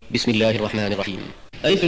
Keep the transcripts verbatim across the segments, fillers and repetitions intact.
بسم الله الرحمن الرحيم. ألف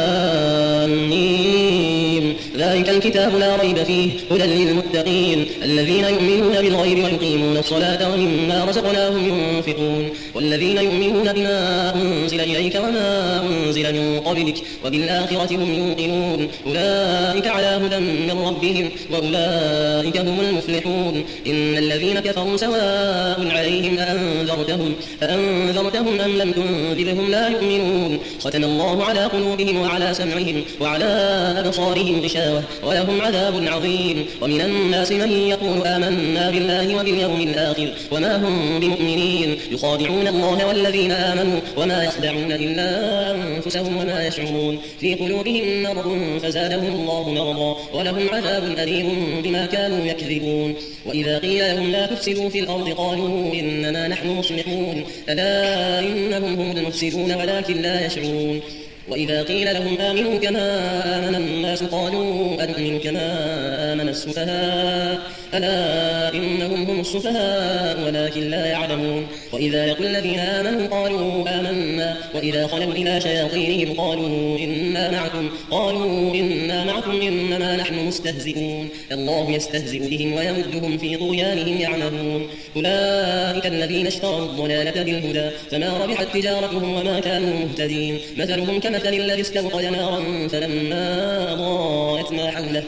لام ميم ذلك الكتاب لا ريب فيه هدى للمتقين الذين يؤمنون بالغيب ويقيمون الصلاة ومما رزقناهم ينفقون والذين يؤمنون بما أنزل إليك وما أنزل من قبلك وبالآخرة هم يوقنون أولئك على هدى من ربهم وأولئك هم المفلحون. إن الذين كفروا سواء عليهم أأنذرتهم أأنذرتهم أم لم تنذرهم لا يؤمنون. ختم الله على قلوبهم وعلى سمعهم وعلى أبصارهم غشاوة ولهم عذاب عظيم. ومن الناس من يقول آمنا بالله وباليوم الآخر وما هم بمؤمنين يخادعون الله والذين آمنوا وما يخدعون إلا أنفسهم وما يشعرون. في قلوبهم مرض فزادهم الله مرضا ولهم عذاب أليم بما كانوا يكذبون. وإذا قيل لهم لا تفسدوا في الأرض قالوا إنما نحن مصلحون ألا إنهم هم المفسدون ولكن لا يشعرون. وإذا قيل لهم آمنوا كما آمن الناس قالوا أنؤمن كما آمن السفهاء ألا إنهم هم السفهاء ولكن لا يعلمون. وإذا لقوا الذين آمنوا قالوا آمنا وإذا خلوا إلى شياطينهم قالوا إنا معكم قالوا إنا معكم إنما نحن مستهزئون. الله يستهزئ بهم ويمدهم في طغيانهم يعمهون. أولئك الذين اشتروا الضلالة بالهدى فما ربحت تجارتهم وما كانوا مهتدين. مثلهم كمثل الذي استوقد نارا فلما أضاءت ما حوله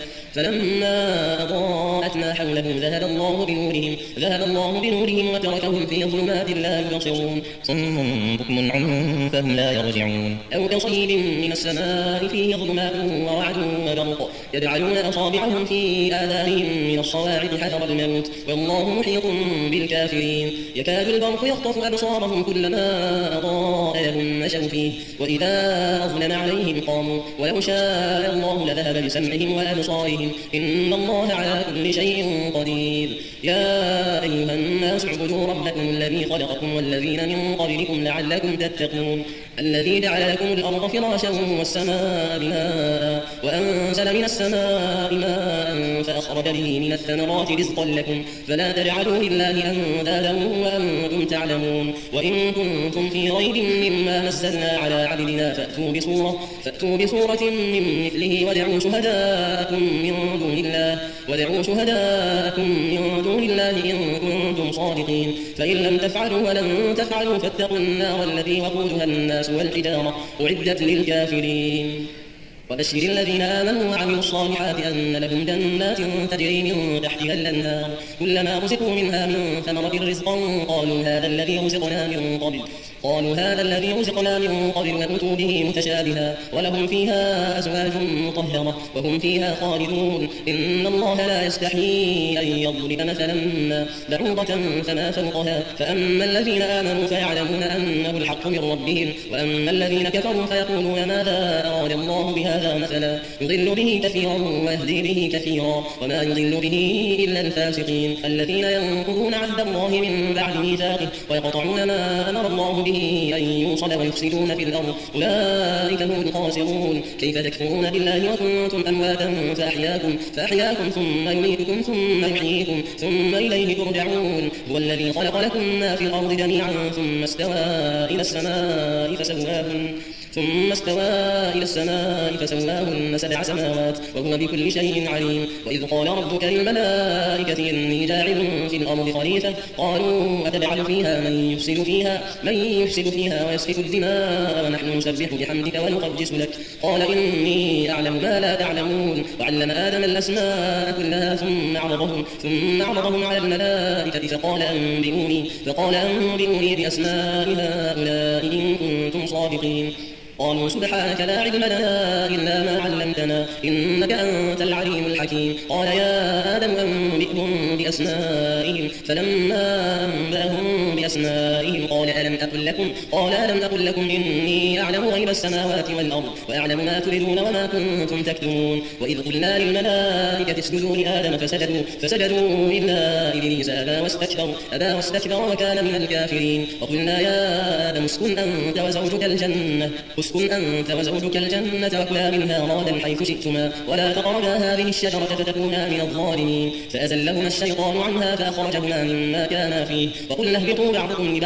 فلما أضاءت ما حوله ذهب الله بنورهم ذهب الله بنورهم وتركهم في ظلمات لا يبصرون. صم بكم عمي فهم لا يرجعون. أو كصيب من السماء فيه ظلمات ورعد وبرق يجعلون أصابعهم في آذانهم من الصواعق حذر الموت والله محيط بالكافرين. يكاد البرق يخطف أبصارهم كلما أضاء لهم مشوا فيه وإذا أظلم عليهم قاموا ولو شاء الله لذهب بسمعهم وأبصارهم إن الله على كل شيء قدير. يا أيها الناس اعبدوا ربكم الذي خلقكم والذين من قبلكم لعلكم تتقون الذي جعل لكم الأرض فراشا والسماء بناء وأنزل من السماء ماء فأخرج به من الثمرات رزقا لكم فلا تجعلوا لله أندادا وأنتم تعلمون. وإن كنتم في ريب مما نزلنا على عبدنا فأتوا بسورة, فأتوا بسورة من مثله ودعوا شهداءكم من دون الله ودعوا شهداءكم من دون الله إن كنتم صادقين. فإن لم تفعلوا ولن تفعلوا فاتقوا النار الذي وقودها الناس والحجارة أعدت للكافرين. وبشر الذين آمنوا وعملوا الصالحات أن لهم جنات تجري من تحتها الأنهار كلما رزقوا منها من ثمرة رزقا قالوا هذا الذي رزقنا من قبل قالوا هذا الذي رزقنا من قبل وأتوا به متشابها ولهم فيها أزواج مطهرة وهم فيها خالدون. إن الله لا يستحيي أن يضرب مثلا ما بعوضة فما فوقها فأما الذين آمنوا فيعلمون أنه الحق من ربهم وأما الذين كفروا فيقولون ماذا أراد الله بهذا مثلا يضل به كثيرا ويهدي به كثيرا وما يضل به إلا الفاسقين الذين ينقضون عهد الله من بعد ميثاقه ويقطعون ما أمر الله به أن يوصل ويفسدون في الأرض أولئك هم الخاسرون. كيف تكفرون بالله وكنتم أمواتا فأحياكم, فأحياكم ثم يميتكم ثم يحييكم ثم إليه ترجعون. هو الذي خلق لكم ما في الأرض جميعا ثم استوى إلى السماء فسواهن ثم استوى إلى السماء فسواهن سبع سماوات وهو بكل شيء عليم. وإذ قال ربك للملائكة إني جاعل في الأرض خليفة قالوا أتجعل فيها من يفسد فيها من يفسد فيها ويسفك الدماء ونحن نسبح بحمدك ونقدس لك قال إني أعلم ما لا تعلمون. وعلم آدم الأسماء كلها ثم عرضهم ثم عرضهم على الملائكة فقال أنبئوني فقال أنبئوني بأسماء هؤلاء إن كنتم صادقين. قالوا سبحانك لا علم لنا إلا ما علمتنا إنك أنت العليم الحكيم. قال يا آدم أنبئهم بأسمائهم فلما أنبأهم بأسمائهم قال ألم أقل لكم قال ألم أقل لكم إني أعلم غيب السماوات والأرض وأعلم ما تبدون وما كنتم تكتمون. وإذ قلنا للملائكة اسجدوا لآدم فسجدوا فسجدوا إلا إبليس أبى واستكبر أبى واستكبر وكان من الكافرين. وقلنا يا آدم اسكن أنت وزوجك الجنة اسكن أنت وزوجك الجنة وكلا منها رغدا حيث شئتما ولا تقربا هذه الشجرة فتكونا من الظالمين. فأزلهما الشيطان عنها فأخرجهما مما كانا فيه وقلنا اهبطوا بعضكم لبعض عدو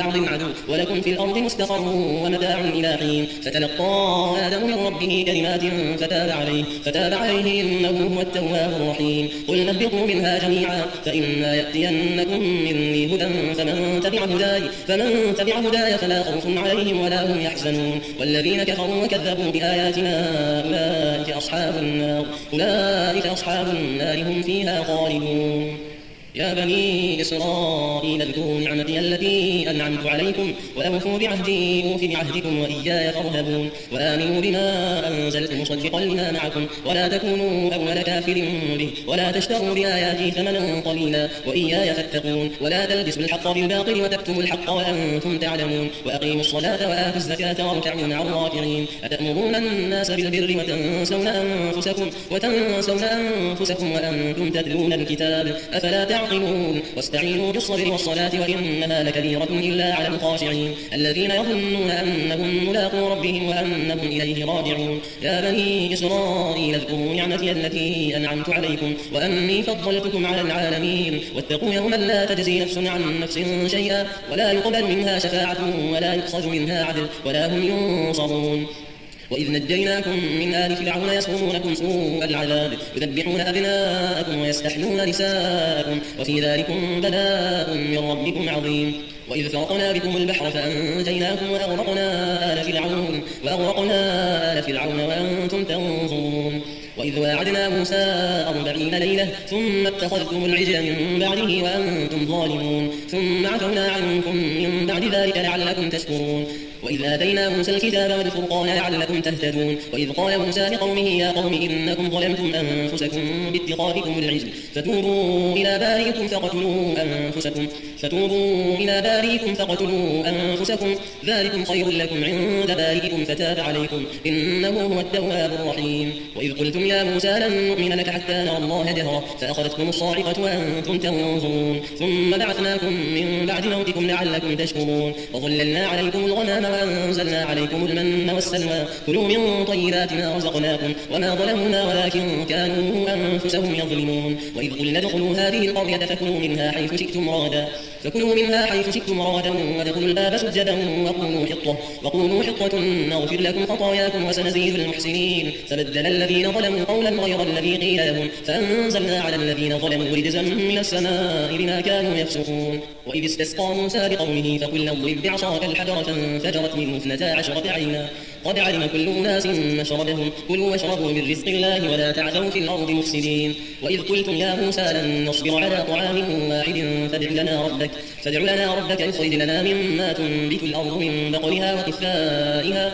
فاعبدوا ولكم في الأرض مستقر ومتاع إلى حين. فتلقى آدم من ربه كلمات فتاب عليه فتاب عليه إنه هو التواب الرحيم. قل نبقوا منها جميعا فإما يأتينكم مني هدى فمن تبع هداي فمن تبع هداي فلا خوف عليهم ولا هم يحزنون والذين كفروا وكذبوا بآياتنا أولئك أصحاب النار أولئك أصحاب النار هم فيها خالدون. يا بني إسرائيل اذكروا نعمتي التي أنعمت عليكم وأوفوا بعهدي أوف بعهدكم وإياي فارهبون وآمنوا بما أنزلت مصدقا لما معكم ولا تكونوا أول كافر به ولا تشتروا بآياتي ثمنا قليلا وإياي فاتقون ولا تلبسوا الحق بالباطل وتكتموا الحق وأنتم تعلمون وأقيموا الصلاة وآتوا الزكاة واركعوا مع الراكعين. أتأمرون الناس بالبر وتنسون أنفسكم وتنسون أنفسكم وأنتم تتلون الكتاب أفلا تعلمون واستعينوا بالصبر والصلاة وإنها لكبيرة إلا على الخاشعين الذين يظنون أنهم ملاقو ربهم وأنهم إليه راجعون. يا بني إسرائيل اذكروا نعمتي التي أنعمت عليكم وأني فضلتكم على العالمين واتقوا يوما لا تجزي نفس عن نفس شيئا ولا يقبل منها شفاعة ولا يؤخذ منها عدل ولا هم ينصرون. وإذ نجيناكم من آل فرعون يسومونكم سوء العذاب يذبحون أبناءكم ويستحيون نساءكم وفي ذلكم بلاء من ربكم عظيم. وإذ فرقنا بكم البحر فأنجيناكم وأغرقنا آل فرعون وأغرقنا آل فرعون وأنتم تنظرون. وإذ واعدنا موسى أربعين ليلة ثم اتخذتم العجل من بعده وأنتم ظالمون ثم عفونا عنكم من بعد ذلك لعلكم تشكرون. وإذ آتينا موسى الكتاب والفرقان لعلكم تهتدون. وإذ قال موسى لقومه يا قوم إنكم ظلمتم أنفسكم باتخاذكم العجل فتوبوا إلى بارئكم فقتلوا أنفسكم فتوبوا إلى بارئكم فقتلوا أنفسكم ذلكم خير لكم عند بارئكم فتاب عليكم إنه هو التواب الرحيم. وإذ قلتم يا موسى لن نؤمن لك حتى نرى الله جهرا فأخذتكم الصاعقة وأنتم تنظرون ثم بعثناكم من بعد موتكم لعلكم تشكرون. وظللنا عليكم الغمام وأنزلنا عليكم المن والسلوى كلوا من طيبات ما رزقناكم وما ظلمونا ولكن كانوا أنفسهم يظلمون. وإذ قلنا ادخلوا هذه القرية فكلوا منها حيث شئتم رغدا فكلوا منها حيث شئتم رغدا وادخلوا الباب سجدا وقولوا حطة وقولوا حطة نغفر لكم خطاياكم وسنزيد المحسنين. فبدل الذين ظلموا قولا غير الذي قيل لهم فأنزلنا على الذين ظلموا رجزا من السماء بما كانوا يفسقون. وإذ استسقى موسى لقومه فقلنا اضرب بعصاك الحجر فانفجرت منه اثنتا عشرة عينا قد علم كل أناس مشربهم كلوا واشربوا من رزق الله ولا تعثوا في الأرض مفسدين. وإذ قلتم يا موسى لن نصبر على طعام واحد فادع لنا ربك فادع لنا ربك يخرج لنا مما تنبت الأرض من بقلها وقثائها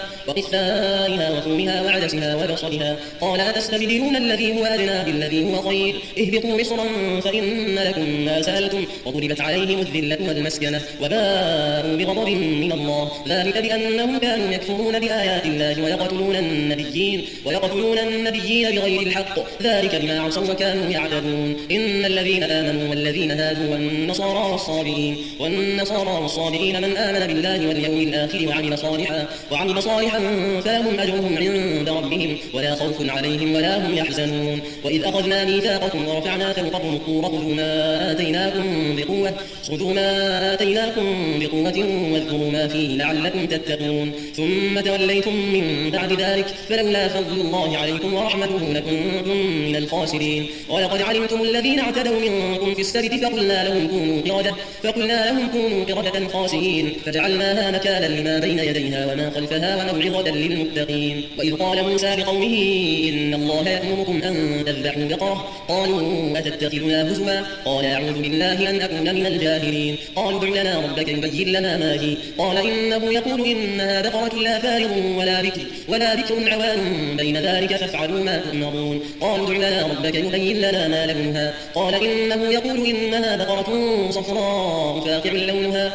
وقثائها وثومها وعدسها وبصلها قال أتستبدلون الذي هو أدنى بالذي هو خير اهبطوا مصرا فإن لكم ما سألتم وضربت عليهم الذلة والمسكنة وباءوا بغضب من الله ذلك بأنهم كانوا يكفرون بآيات الله ويقتلون النبيين ويقتلون النبيين بغير الحق ذلك بما عصوا وكانوا يعتدون. إن الذين آمنوا والذين هادوا والنصارى والصابئين والنصارى والصابئين من آمن بالله واليوم الآخر وعمل صالحا وعمل صالحا فلهم أجرهم عند ربهم ولا خوف عليهم ولا هم يحزنون. وإذ أخذنا ميثاقكم ورفعنا فوقكم الطور خذوا ما آتيناكم بقوة خذوا ما آتيناكم بقوة واذكروا ما فيه لعلكم تتقون ثم توليتم من بعد ذلك فلولا فضل الله عليكم ورحمته لكنتم من الخاسرين. ولقد علمتم الذين اعتدوا منكم في السبت فقلنا لهم كونوا قردة فقلنا لهم كونوا قردة خاسئين فجعلناها نكالا لما بين يديها وما خلفها وموعظة للمتقين. وإذ قال موسى لقومه إن الله يأمركم أن تذبحوا بقرة قالوا أتتخذنا هزوا قال أعوذ بالله أن أكون من الجاهلين. قالوا ادع لنا ربك يبين لنا ما هي قال إنه يقول إنها بقرة لا فارغ ولا بكر ولا بكر عوان بين ذلك فافعلوا ما تؤمرون. قالوا ادع لنا ربك يبين لنا ما لونها قال إنه يقول إنها بقرة صفراء فاقع لونها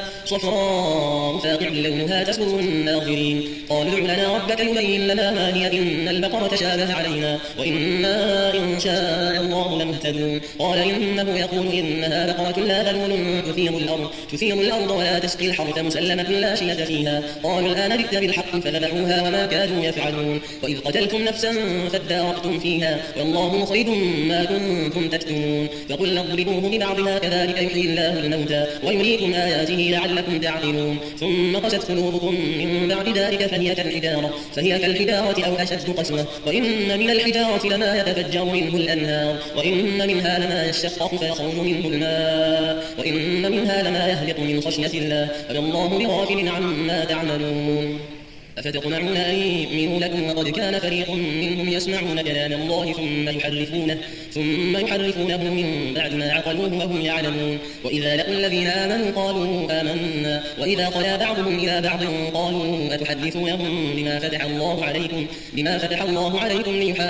صفراء فاقع لونها تسر الناظرين. قالوا ادع لنا ربك يبين لنا ما هي إن البقرة تشابه علينا وإنا إن شاء الله لمهتدون. قال إنه يقول إنها بقرة لا ذلول تثير الأرض تثير الأرض ولا تسقي الحرث مسلمة لا شية فيها. قالوا الآن جئت بالحق فذبحوها فعلوها وما كانوا يفعلون. وإذ قتلتم نفسا فادارأتم فيها والله مخرج ما كنتم تكتمون. فقلنا اضربوه ببعضها كذلك يحيي الله الموتى ويريكم آياته لعلكم تعقلون. ثم قست قلوبكم من بعد ذلك فهي كالحجارة فهي كالحجارة أو أشد قسوة. وإن من الحجارة لما يتفجر منه الأنهار وإن منها لما يشقق فيخرج منه الماء وإن منها لما يهبط من خشية الله وما الله بغافل عما تعملون. أفتطمعون أن يؤمنوا لكم وقد كان فريق منهم يسمعون كلام الله ثم يحرفونه ثم يحرفونه من بعد ما عقلوه وهم يعلمون. وإذا لقوا الذين آمنوا قالوا آمنا وإذا خلا بعضهم إلى بعض قالوا أتحدثونهم بما فتح الله عليكم بما فتح الله عليكم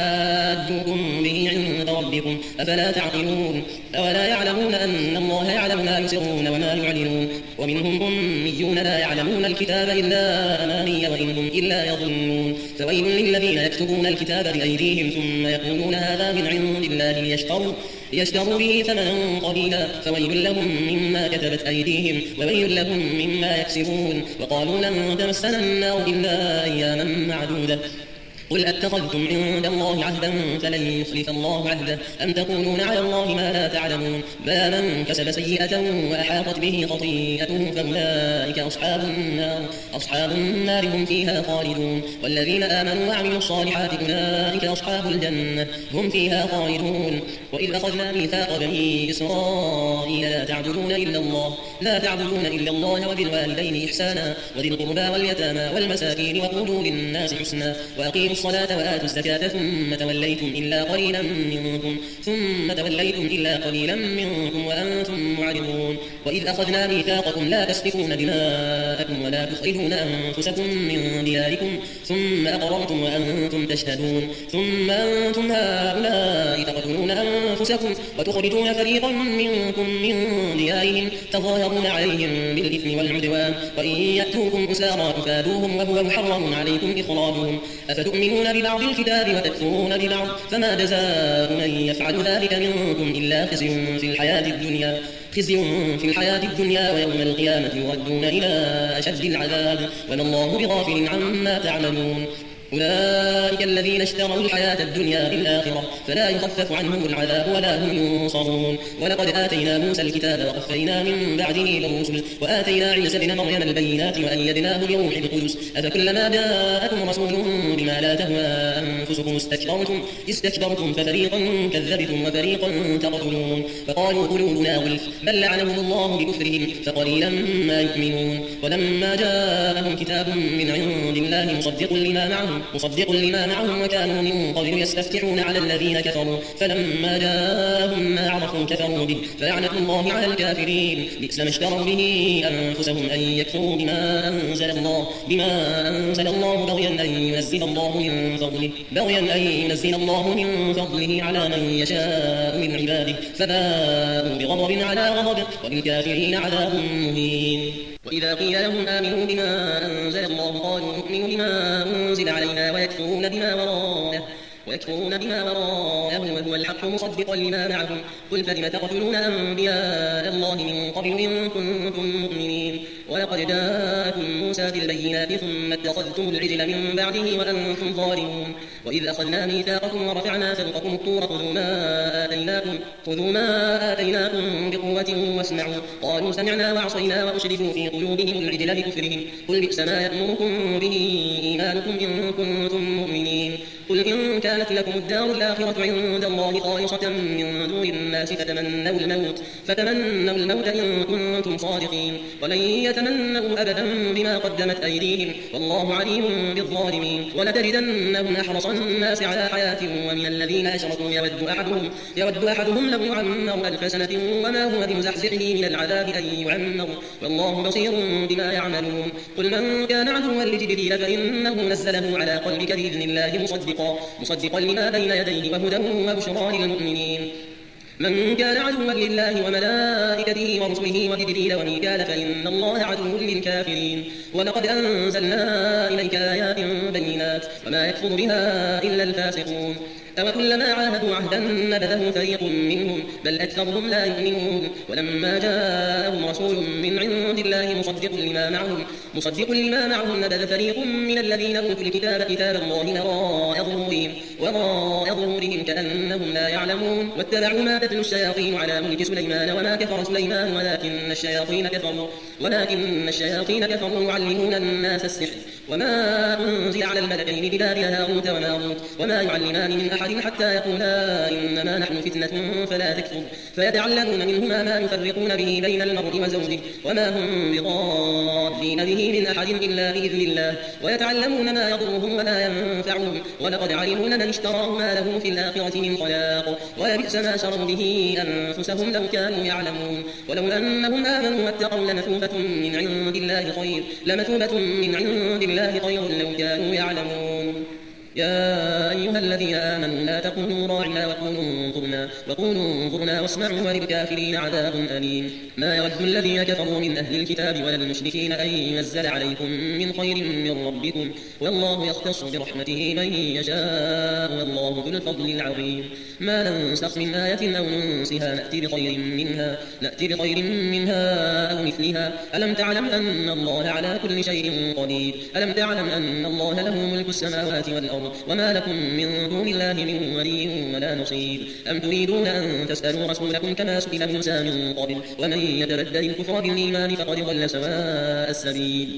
ليحاجوكم به عند ربكم أفلا تعقلون. أولا يعلمون أن الله يعلم ما يسرون وما يعلنون. ومنهم أميون لا يعلمون الكتاب إلا أماني وإن إلا يظنون. فويل للذين يكتبون الكتاب بأيديهم ثم يقولون هذا من عند الله ليشتروا ليشتروا به ثمنا قليلا فويل لهم مما كتبت أيديهم وويل لهم مما يكسبون. وقالوا لن تمسنا النار إلا أياما معدودة قل أتخذتم عند الله عهدا فلن يخلف الله عهده أم تقولون على الله ما لا تعلمون. بلى من كسب سيئة وأحاطت به خطيئته فأولئك أصحاب النار أصحاب النار هم فيها خالدون. والذين آمنوا وعملوا الصالحات أولئك أصحاب الجنة هم فيها خالدون. وإذ أخذنا ميثاق بني إسرائيل لا تعبدون إلا الله لا تعبدون إلا الله وبالوالدين إحسانا وذي القربى واليتامى والمساكين وقولوا للناس حسنا وأقيموا الصلاة وآتوا الزكاة ثم توليتم إلا قليلا منكم ثم توليتم إلا قليلا منكم وأنتم معرضون. وإذ أخذنا ميثاقكم لا تسفكون دماءكم ولا تخرجون أنفسكم من دياركم ثم أقررتم وأنتم تشهدون. ثم أنتم هؤلاء تقتلون أنفسكم وتخرجون فريقا منكم من ديارهم تظاهرون عليهم بالإثم والعدوان وإن يأتوكم أسارى تفادوهم وهو محرم عليكم إخراجهم. أفتؤمنون ببعض الكتاب وتكفرون ببعض فما جزاء من يفعل ذلك منكم إلا خزي في الحياة الدنيا خزي في الحياة الدنيا ويوم القيامة يردون إلى أشد العذاب وما الله بغافل عما تعملون. أولئك الذين اشتروا الحياة الدنيا بالآخرة فلا يخفف عنهم العذاب ولا هم ينصرون. ولقد آتينا موسى الكتاب وقفينا من بعده بالرسل وآتينا عيسى ابن مريم البينات وأيدناه بروح القدس أفكلما جاءكم رسول بما لا تهوى أنفسكم استكبرتم استكبرتم ففريقا كذبتم وفريقا تقتلون. فقالوا قلوبنا غلف بل لعنهم الله بكفرهم فقليلا ما يؤمنون. ولما جاءهم كتاب من عند الله مصدق لما معهم مصدق لما معهم وكانوا من قبل يستفتحون على الذين كفروا فلما جاءهم ما عرفوا كفروا به فلعنة الله على الكافرين. بئس ما اشتروا به أنفسهم أن يكفروا بما أنزل الله بما أنزل الله بغيا أن ينزل الله من فضله بغيا أن ينزل الله من فضله على من يشاء من عباده فباءوا بغضب على غضب وللكافرين عذاب مهين. وإذا قيل لهم آمنوا بما أنزل الله قالوا نؤمن بما أنزل علينا ويكفرون بما وراءه ويكفرون بما وراءه وهو الحق مصدقا لما معهم قل فلم تقتلون أنبياء الله من قبل إن كنتم مؤمنين. ولقد جاءكم موسى بالبينات ثم اتخذتم العجل من بعده وأنتم ظالمون. وإذ أخذنا ميثاقكم ورفعنا فوقكم الطور خذوا ما آتيناكم خذوا ما آتيناكم بقوة واسمعوا قالوا سمعنا وعصينا وأشرفوا في قلوبهم العجل بكفرهم قل بئس ما يأمركم به إيمانكم إن كنتم مؤمنين. قل إن كانت لكم الدار الآخرة عند الله خالصة من دون الناس فتمنوا الموت فتمنوا الموت إن كنتم صادقين ولن يتمنوا أبدا بما قدمت أيديهم والله عليم بالظالمين. ولتجدنهم أحرص الناس على حياة ومن الذين أشركوا يود أحدهم يود أحدهم لو يعمر ألف سنة وما هو بمزحزحه من العذاب أن يعمر والله بصير بما يعملون. قل من كان عدوا لجبريل فإنه نزله على قلبك بإذن الله مصدقا مصدقا لما بين يديه وهدى وبشرى للمؤمنين. من كان عدوا لله وملائكته ورسله وجبريل وميكال فإن الله عدو للكافرين. ولقد أنزلنا إليك آيات بينات وما يكفر بها إلا الفاسقون. أو كلما عاهدوا عهدا نبذه فريق منهم بل أكثرهم لا يؤمنون ولما جاءهم رسول من عند الله مصدق لما معهم مصدق لما معهم نبذ فريق من الذين أوتوا الكتاب كتاب الله وراء ظهورهم وراء ظهورهم كأنهم لا يعلمون واتبعوا ما تتلو الشياطين على ملك سليمان وما كفر سليمان ولكن الشياطين كفروا ولكن الشياطين كفروا يعلمون الناس السحر وما أنزل على الملكين ببابل هاروت وماروت وما يعلمان من أحد حتى يقولا إنما نحن فتنة فلا تكفر فيتعلمون منهما ما يفرقون به بين المرء وزوجه وما هم بضارين به من أحد إلا بإذن الله ويتعلمون ما يضرهم ولا ينفعهم ولقد علموا لمن اشتراه ما له في الآخرة من خلاق ولبئس ما شروا به أنفسهم لو كانوا يعلمون ولو أنهم آمنوا واتقوا لمثوبة من عند الله خير لمثوبة من عند الله خير لو كانوا يعلمون يا أيها الذين آمنوا لا تقولوا راعنا وقولوا انظرنا وقولوا انظرنا واسمعوا وللكافرين عذاب أليم ما يود الذين كفروا من أهل الكتاب ولا المشركين أن ينزل عليكم من خير من ربكم والله يختص برحمته من يشاء والله ذو الفضل العظيم ما ننسخ من آية أو ننسها نأتي بخير منها نأتي بخير منها أو مثلها ألم تعلم أن الله على كل شيء قدير ألم تعلم أن الله له ملك السماوات والأرض وما لكم من دون الله من ولي ولا نصير أم تريدون أن تسألوا رسولكم كما سئل موسى من قبل ومن يتبدل الكفر بالإيمان فقد ضل سواء السبيل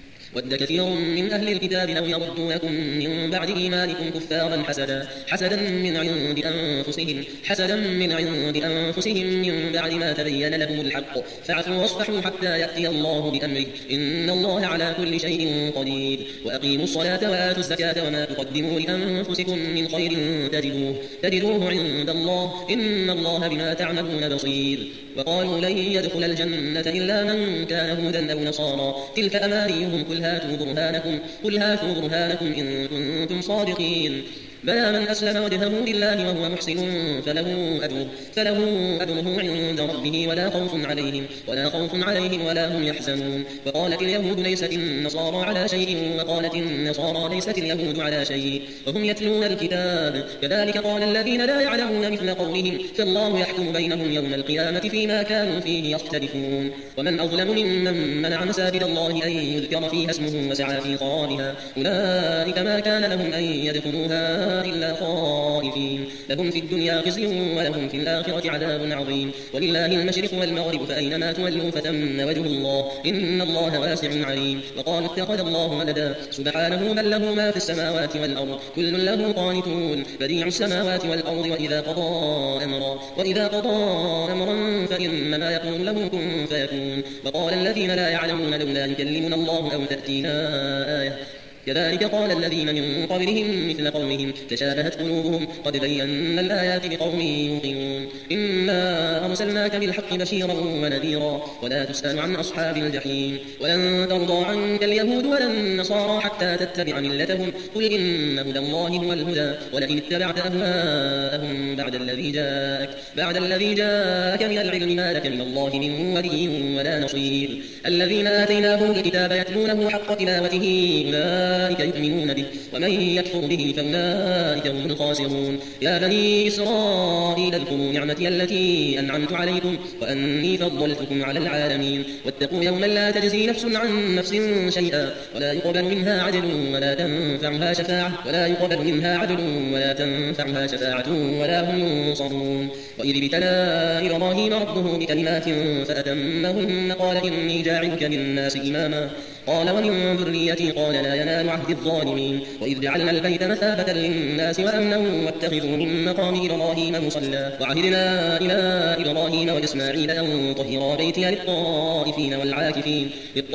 ود كثير من أهل الكتاب لو يردونكم من بعد إيمانكم كفارا حسدا حسدا من عند أنفسهم حسدا من عند أنفسهم من بعد ما تبين لهم الحق فاعفوا واصفحوا حتى يأتي الله بأمره إن الله على كل شيء قدير وأقيموا الصلاة وآتوا الزكاة وما تقدموا لأنفسكم من خير تجدوه تجدوه عند الله إن الله بما تعملون بصير وقالوا لن يدخل الجنة إلا من كان هودا أو نصارى تلك أمانيهم قل هاتوا برهانكم قل هاتوا برهانكم إن كنتم صادقين بلى من أسلم وجهه لله وهو محسن فله أجره فله أجره عند ربه ولا خوف عليهم ولا خوف عليهم ولا هم يحزنون وقالت اليهود ليست النصارى على شيء وقالت النصارى ليست اليهود على شيء وهم يتلون الكتاب كذلك قال الذين لا يعلمون مثل قولهم فالله يحكم بينهم يوم القيامة فيما كانوا فيه يختلفون ومن أظلم ممن منع مساجد الله أن يذكر فيها اسمه وسعى في خرابها أولئك ما كان لهم أن يدخلوها إلا خائفين لهم في الدنيا خزي ولهم في الآخرة عذاب عظيم ولله المشرق والمغرب فأينما تولوا فتم وجه الله إن الله واسع عليم وقالوا اتخذ الله ولدا سبحانه بل له ما في السماوات والأرض كل له قانتون بديع السماوات والأرض وإذا قضى أمرا وإذا قضى أمرا فإنما يقول له كن فيكون وقال الذين لا يعلمون لولا يكلمنا الله أو تأتينا آية كذلك قال الذين من قبلهم مثل قولهم تشابهت قلوبهم قد بينا الآيات لقوم يوقنون إنا أرسلناك بالحق بشيرا ونذيرا ولا تسأل عن أصحاب الجحيم ولن ترضى عنك اليهود ولا النصارى حتى تتبع ملتهم قل إن هدى الله هو الهدى ولئن اتبعت أهواءهم بعد الذي جاءك بعد الذي جاءك من العلم ما لك من الله من ولي ولا نصير الذين آتيناهم الكتاب يتلونه حق تلاوته أولئك يؤمنون به ومن يكفر به فأولئك هم الخاسرون يا بني إسرائيل اذكروا نعمتي التي أنعمت عليكم وأني فضلتكم على العالمين واتقوا يوما لا تجزي نفس عن نفس شيئا ولا يقبل منها عدل ولا تنفعها شفاعة ولا يقبل منها عدل ولا تنفعها شفاعة ولا هم ينصرون وإذ ابتلى إبراهيم ربه بكلمات فأتمهن قال إني جاعلك للناس إماما قال ومن ذريتي قال لا ينال عهد الظالمين وإذ جعلنا البيت مثابة للناس وأمنا واتخذوا من مقام إبراهيم مصلى وعهدنا إلى إبراهيم وإسماعيل أن طهرا بيتي للطائفين والعاكفين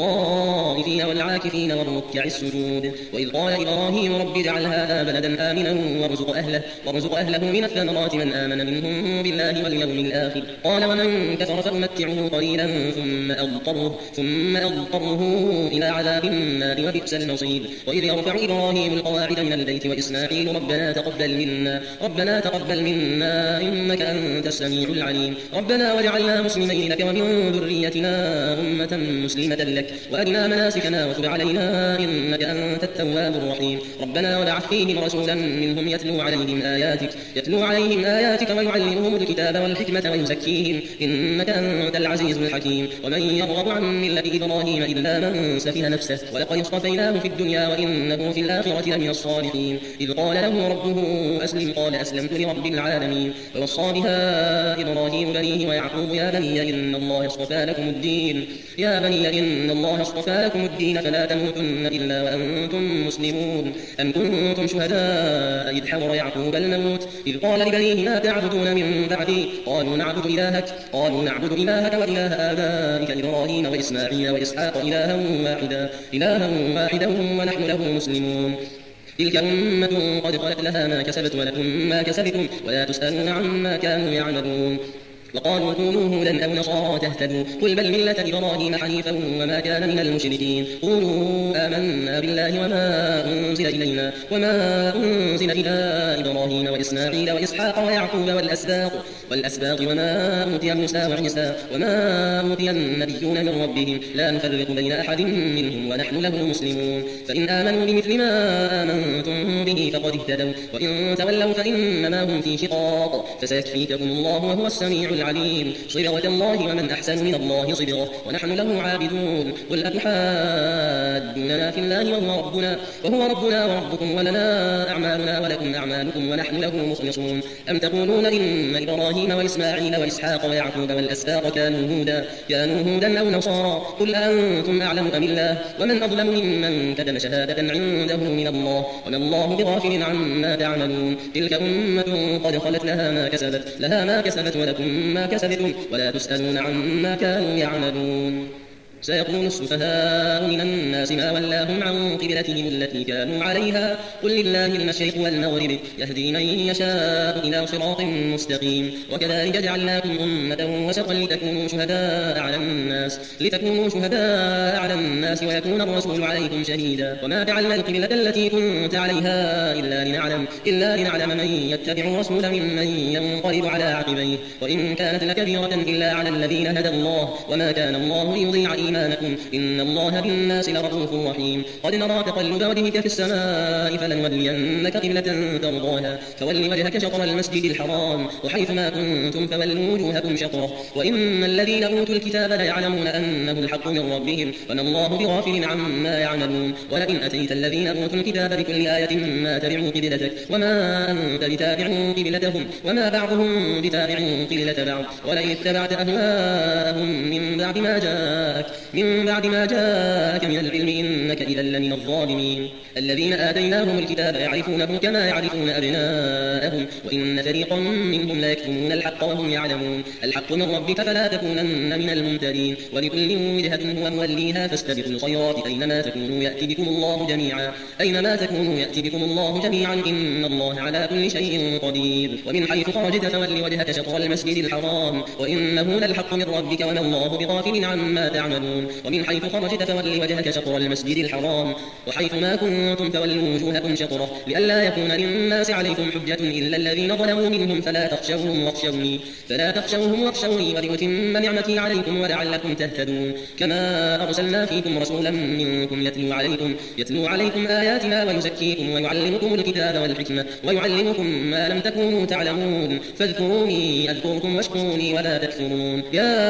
للطائفين والعاكفين والركع السجود وإذ قال إبراهيم رب اجعل هذا بلدا آمنا وارزق أهله وارزق أهله من الثمرات من آمن منهم بالله واليوم الآخر قال ومن كفر فأمتعه قليلا ثم أضطره ثم أضطره إلى عذاب النار وبئس المصير. وإذ يرفع إبراهيم القواعد من البيت وإسماعيل ربنا تقبل منا ربنا تقبل منا إنك أنت السميع العليم ربنا واجعلنا مسلمين لك ومن ذريتنا أمة مسلمة لك وأرنا مناسكنا وتب علينا إنك أنت التواب الرحيم ربنا وابعث فيهم رسولا منهم يتلو عليهم آياتك يتلو عليهم آياتك ويعلمهم الكتاب والحكمة ويزكيهم إنك أنت العزيز الحكيم ومن يرغب عن ملة إبراهيم إلا من سفه نفسه ولقد اصطفيناه في الدنيا وإنه في الآخرة لمن الصالحين إذ قال له ربه أسلم قال أسلمت لرب العالمين ووصى بها إبراهيم بنيه ويعقوب يا بني إن الله اصطفى لكم الدين يا بني إن الله اصطفى لكم الدين فلا تموتن إلا وأنتم مسلمون أم كنتم شهداء إذ حضر يعقوب الموت إذ قال لبنيه ما تعبدون من بعدي قالوا نعبد إلهك قالوا نعبد إلهك وإله آبائك إبراهيم وإسماعيل وإسحاق إلها واحدا إلها واحدا ونحن له مسلمون تلك أمة قد خلت لها ما كسبت ولكم ما كسبتم ولا تسألون عما كانوا يعملون وقالوا كونوا هودا أو نصارى تهتدوا قل بل ملة إبراهيم حنيفا وما كان من المشركين قولوا آمنا بالله وما أنزل إلينا وما أنزل إلى إبراهيم وإسماعيل وإسحاق ويعقوب والأسباط والأسباط وما أوتي موسى وعيسى وما أوتي النبيون من ربهم لا نفرق بين أحد منهم ونحن له مسلمون فإن آمنوا بمثل ما آمنتم به فقد اهتدوا وإن تولوا فإنما هم في شقاق فسيكفيكهم الله وهو السميع العليم صبغة الله ومن أحسن من الله صبغة ونحن له عابدون قل أتحاجوننا في الله وهو ربنا وهو ربنا وربكم ولنا أعمالنا ولكم أعمالكم ونحن له مخلصون أم تقولون إن إبراهيم وإسماعيل وإسحاق ويعقوب والأسباط كانوا هودا كانوا هودا أو نصارى قل أنتم أعلم أم الله ومن أظلم ممن كتم شهادة عنده من الله وما الله بغافل عما تعملون تلك أمة قد خلت لها ما كسبت لها ما كسبت ولكم ما كسبتم ولا تسألون عما كانوا يعملون سيقول السفهاء من الناس ما ولاهم عن قبلتهم التي كانوا عليها قل لله المشرق والمغرب يهدي من يشاء إلى صراط مستقيم وكذلك جعلناكم أمة وسطا لتكونوا شهداء على الناس لتكونوا شهداء على الناس ويكون الرسول عليكم شهيدا وما جعلنا القبلة التي كنت عليها إلا لنعلم إلا لنعلم من يتبع الرسول ممن ينقلب على عقبيه وإن كانت لكبيرة إلا على الذين هدى الله وما كان الله ليضيع إيمانكم إن الله بالناس لرؤوف رحيم قد نرى تقلب وجهك في السماء فلنولينك قبلة ترضاها فول وجهك شطر المسجد الحرام وحيث ما كنتم فولوا وجوهكم شطره وإن الذين أوتوا الكتاب ليعلمون أنه الحق من ربهم وما الله بغافل عما يعملون ولئن أتيت الذين أوتوا الكتاب بكل آية ما تبعوا قبلتك وما أنت بتابع قبلتهم وما بعضهم بتابع قبلة بعض ولئن اتبعت أهواءهم من بعد ما جاءك من بعد ما جاءك من العلم إنك إذا لمن الظالمين الذين آتيناهم الكتاب يعرفونه كما يعرفون أبناءهم وإن فريقا منهم لا يكتمون الحق وهم يعلمون الحق من ربك فلا تكونن من الممترين ولكل وجهة هو موليها فاستبقوا الخيرات أينما تكونوا يأتي بكم الله جميعا أينما تكونوا يأتي بكم الله جميعا إن الله على كل شيء قدير ومن حيث خرجت فول وجهك شطر المسجد الحرام وإنه للحق من ربك وما الله بغافل عما تعملون ومن حيث خرجت فول وجهك شطر المسجد الحرام وحيث ما كنتم فولوا وجوهكم شطره لئلا يكون للناس عليكم حجة إلا الذين ظلموا منهم فلا تخشوهم واخشوني فلا تخشوهم واخشوني ولأتم نعمتي عليكم ولعلكم تهتدون كما أرسلنا فيكم رسولا منكم يتلو عليكم يتلو عليكم آياتنا ويزكيكم ويعلمكم الكتاب والحكمة ويعلمكم ما لم تكونوا تعلمون فاذكروني أذكركم واشكروني ولا تكفرون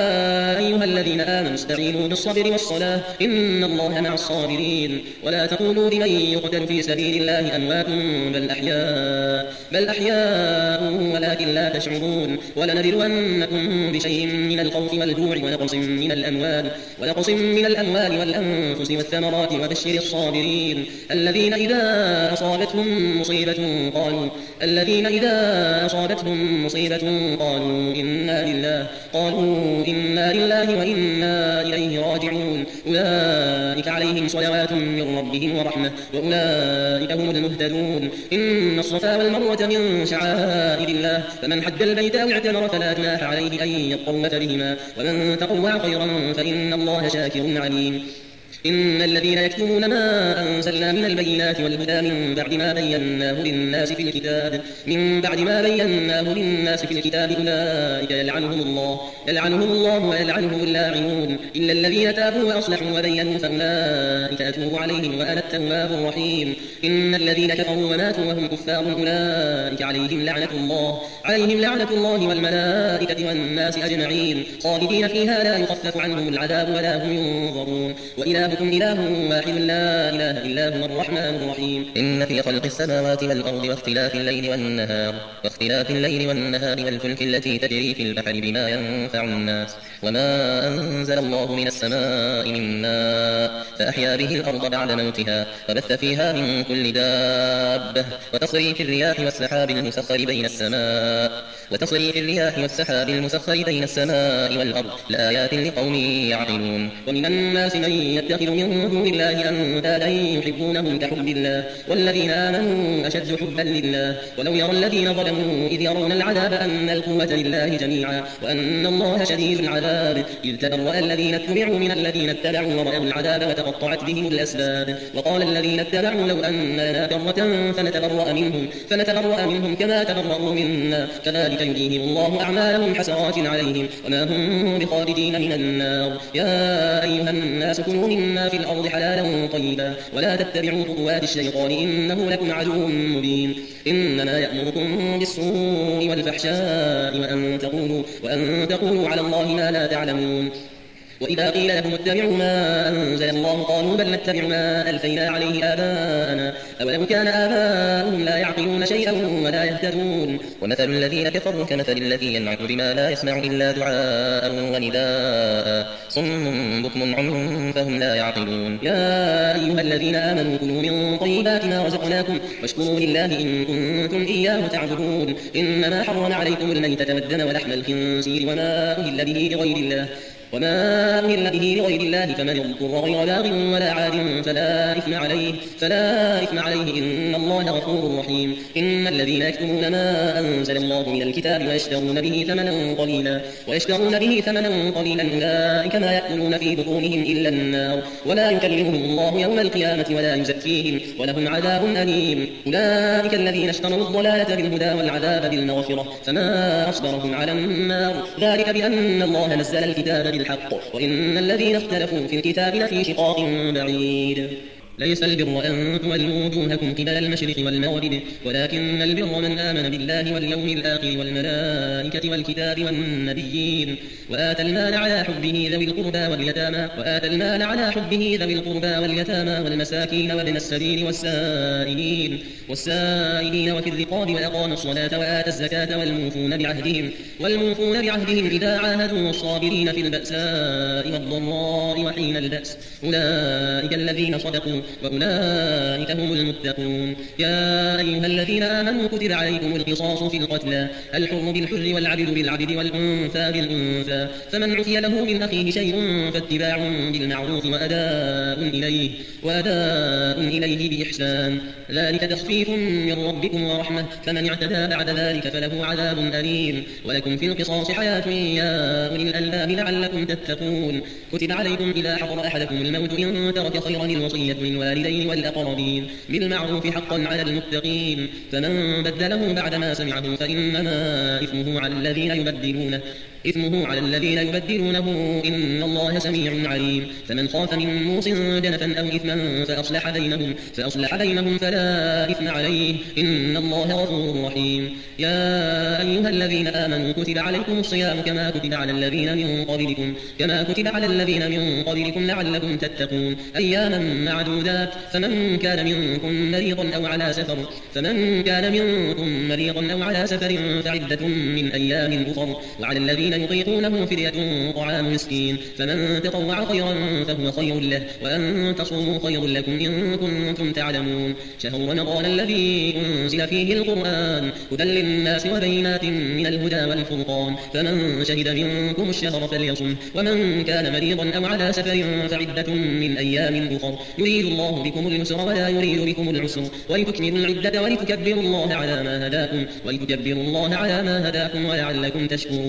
يا أيها الذين آمنوا استعينوا بالصبر والصلاة إن الله مع الصابرين ولا تقولوا لمن يقتل في سبيل الله أموات بل أحياء بل أحياء ولكن لا تشعرون ولنبلونكم بشيء من الخوف والجوع ونقص من الأموال ونقص من الأموال والأنفس والثمرات وبشر الصابرين الذين إذا أصابتهم مصيبة قالوا الذين إذا أصابتهم مصيبة قالوا إنا لله قالوا إنا لله وإنا إليه راجعون أولئك عليهم صلوات من ربهم ورحمة وأولئك هم المهتدون إن الصفا والمروة من شعائر الله فمن حج البيت أو اعتمر فلا جناح عليه أن يطوف بهما ومن تطوع خيرا فإن الله شاكر عليم إن الذين يكتمون ما أنزلنا من البينات والهدى من بعد ما بيناه للناس في الكتاب من بعد ما بيناه للناس في الكتاب أولئك يلعنهم الله يلعنهم الله ويلعنهم اللاعنون إلا الذين تابوا وأصلحوا وبينوا فأولئك أتوب عليهم وأنا التواب الرحيم إن الذين كفروا وماتوا وهم كفار أولئك عليهم لعنة الله عليهم لعنة الله والملائكة والناس أجمعين خالدين فيها لا يخفف عنهم العذاب ولا هم ينظرون وإلهكم إله واحد لا إله إلا هو الرحمن الرحيم إن في خلق السماوات والأرض واختلاف الليل والنهار واختلاف الليل والنهار والفلك التي تجري في البحر بما ينفع الناس وما أنزل الله من السماء من ماء فأحيا به الأرض بعد موتها وبث فيها من كل دابة وتصريف الرياح والسحاب المسخر بين السماء وتصريف الرياح والسحاب المسخر بين السماء والأرض لآيات لقوم يعقلون ومن الناس من يتخذ من دون الله أندادا يحبونهم كحب الله والذين آمنوا أشد حبا لله ولو يرى الذين ظلموا إذ يرون العذاب أن القوة لله جميعا وأن الله شديد العذاب إذ تبرأ الذين اتبعوا من الذين اتبعوا ورأوا العذاب وتقطعت بهم الأسباب وقال الذين اتبعوا لو أن لنا كرة فنتبرأ منهم فنتبرأ منهم كما تبرأوا منا كذلك يريهم الله أعمالهم حسرات عليهم وما هم بخارجين من النار يا أيها الناس كلوا مما في الأرض حلالا طيبا ولا تتبعوا خطوات الشيطان إنه لكم عدو مبين إنما يأمركم بالسوء والفحشاء وأن تقولوا, وأن تقولوا على الله ما لا تعلمون وإذا قيل لهم اتبعوا ما أنزل الله قالوا بل نتبع ما ألفينا عليه آباءنا أولو كان آباؤهم لا يعقلون شيئا ولا يهتدون ومثل الذين كفروا كمثل الذي ينعق بما لا يسمع إلا دعاء ونداء صم بكم عمي فهم لا يعقلون يا أيها الذين آمنوا كلوا من طيبات ما رزقناكم واشكروا لله إن كنتم إياه تعبدون إنما حرم عليكم الميتة والدم ولحم الخنزير وما أهل به لغير الله وما أهل به لغير الله فمن اضطر غير باغ ولا عاد فلا إثم عليه فلا إثم عليه إن الله غفور رحيم إن الذين يكتمون ما أنزل الله من الكتاب ويشترون به ثمنا قليلا ويشترون به ثمنا قليلا أولئك ما يأكلون في بطونهم إلا النار ولا يكلمهم الله يوم القيامة ولا يزكيهم ولهم عذاب أليم أولئك الذين اشتروا الضلالة بالهدى والعذاب بالمغفرة فما أصبرهم على النار ذلك بأن الله نزل الكتاب الحق وإن الذين اختلفوا في الكتاب لفي شقاق بعيد ليس البر أن تولوا وجوهكم قبل المشرق والمغرب ولكن البر من آمن بالله واليوم الآخر والملائكة والكتاب والنبيين وآتى المال على حبه ذوي القربى واليتامى وآتى المال على حبه ذوي القربى واليتامى والمساكين وابن السبيل والسائلين والسائلين وفي الرقاب وأقام الصلاة وآتى الزكاة والموفون بعهدهم والموفون بعهدهم إذا عاهدوا والصابرين في البأساء والضراء وحين البأس أولئك الذين صدقوا وأولئك هم المتقون يا أيها الذين آمنوا كتب عليكم القصاص في القتلى الحر بالحر والعبد بالعبد والأنثى بالأنثى فمن عفي له من أخيه شيء فاتباع بالمعروف وأداء إليه وأداء إليه بإحسان ذلك تخفيف من ربكم ورحمة فمن اعتدى بعد ذلك فله عذاب أليم ولكم في القصاص حياة يا أولي الألباب لعلكم تتقون كتب عليكم إذا حضر أحدكم الموت إن ترك خيرا الوصية للوالدين والأقربين بالمعروف حقا على المتقين فمن بدله بعدما سمعه فإنما إثمه على الذين يبدلونه إثمه على الذين يبدلونه إن الله سميع عليم فمن خاف من موص جنفا أو إثما فأصلح بينهم فأصلح بينهم فلا إثم عليه إن الله غفور رحيم يا أيها الذين آمنوا كتب عليكم الصيام كما كتب على الذين من قبلكم كما كتب على الذين من قبلكم لعلكم تتقون أياما معدودات فمن كان منكم مريضا أو على سفر فمن كان منكم مريضا أو على سفر فعدة من أيام أخر وعلى الذين يطيقونه فدية طعام مسكين فمن تطوع خيرا فهو خير له وأن تصوموا خير لكم إن كنتم تعلمون شهر رمضان الذي أنزل فيه القرآن هدى للناس وبينات من الهدى والفرقان فمن شهد منكم الشهر فليصم ومن كان مريضا أو على سفر فعدة من أيام أخر يريد الله بكم اليسر ولا يريد بكم العسر ولتكملوا العدة ولتكبروا الله على ما هداكم ولتكبروا الله على ما هداكم ولعلكم تشكرون